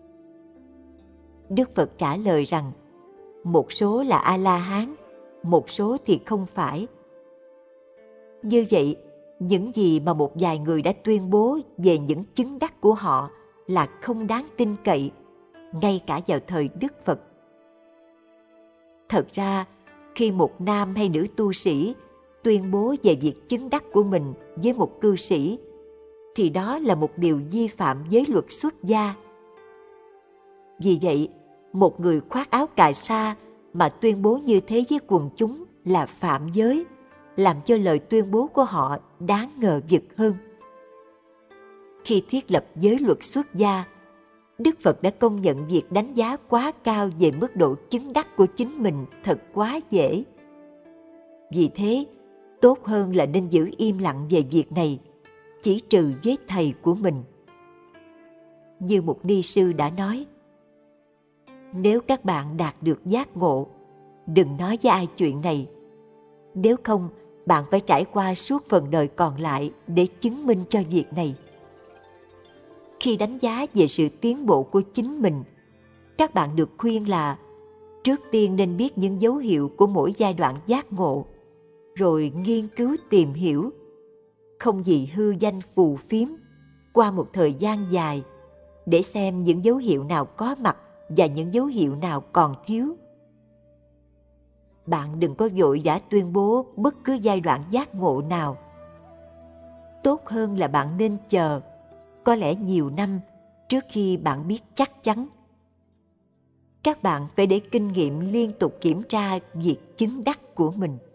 Đức Phật trả lời rằng một số là A-la-hán, một số thì không phải. Như vậy, những gì mà một vài người đã tuyên bố về những chứng đắc của họ là không đáng tin cậy, ngay cả vào thời Đức Phật. Thật ra, khi một nam hay nữ tu sĩ tuyên bố về việc chứng đắc của mình với một cư sĩ, thì đó là một điều vi phạm giới luật xuất gia. Vì vậy, một người khoác áo cà sa mà tuyên bố như thế với quần chúng là phạm giới, làm cho lời tuyên bố của họ đáng ngờ vực hơn. Khi thiết lập giới luật xuất gia, Đức Phật đã công nhận việc đánh giá quá cao về mức độ chứng đắc của chính mình thật quá dễ. Vì thế, tốt hơn là nên giữ im lặng về việc này, chỉ trừ với thầy của mình. Như một ni sư đã nói, nếu các bạn đạt được giác ngộ, đừng nói với ai chuyện này. Nếu không, bạn phải trải qua suốt phần đời còn lại để chứng minh cho việc này. Khi đánh giá về sự tiến bộ của chính mình, các bạn được khuyên là trước tiên nên biết những dấu hiệu của mỗi giai đoạn giác ngộ, rồi nghiên cứu tìm hiểu. Không gì hư danh phù phiếm qua một thời gian dài để xem những dấu hiệu nào có mặt và những dấu hiệu nào còn thiếu. Bạn đừng có vội vã tuyên bố bất cứ giai đoạn giác ngộ nào. Tốt hơn là bạn nên chờ, có lẽ nhiều năm trước khi bạn biết chắc chắn. Các bạn phải để kinh nghiệm liên tục kiểm tra việc chứng đắc của mình.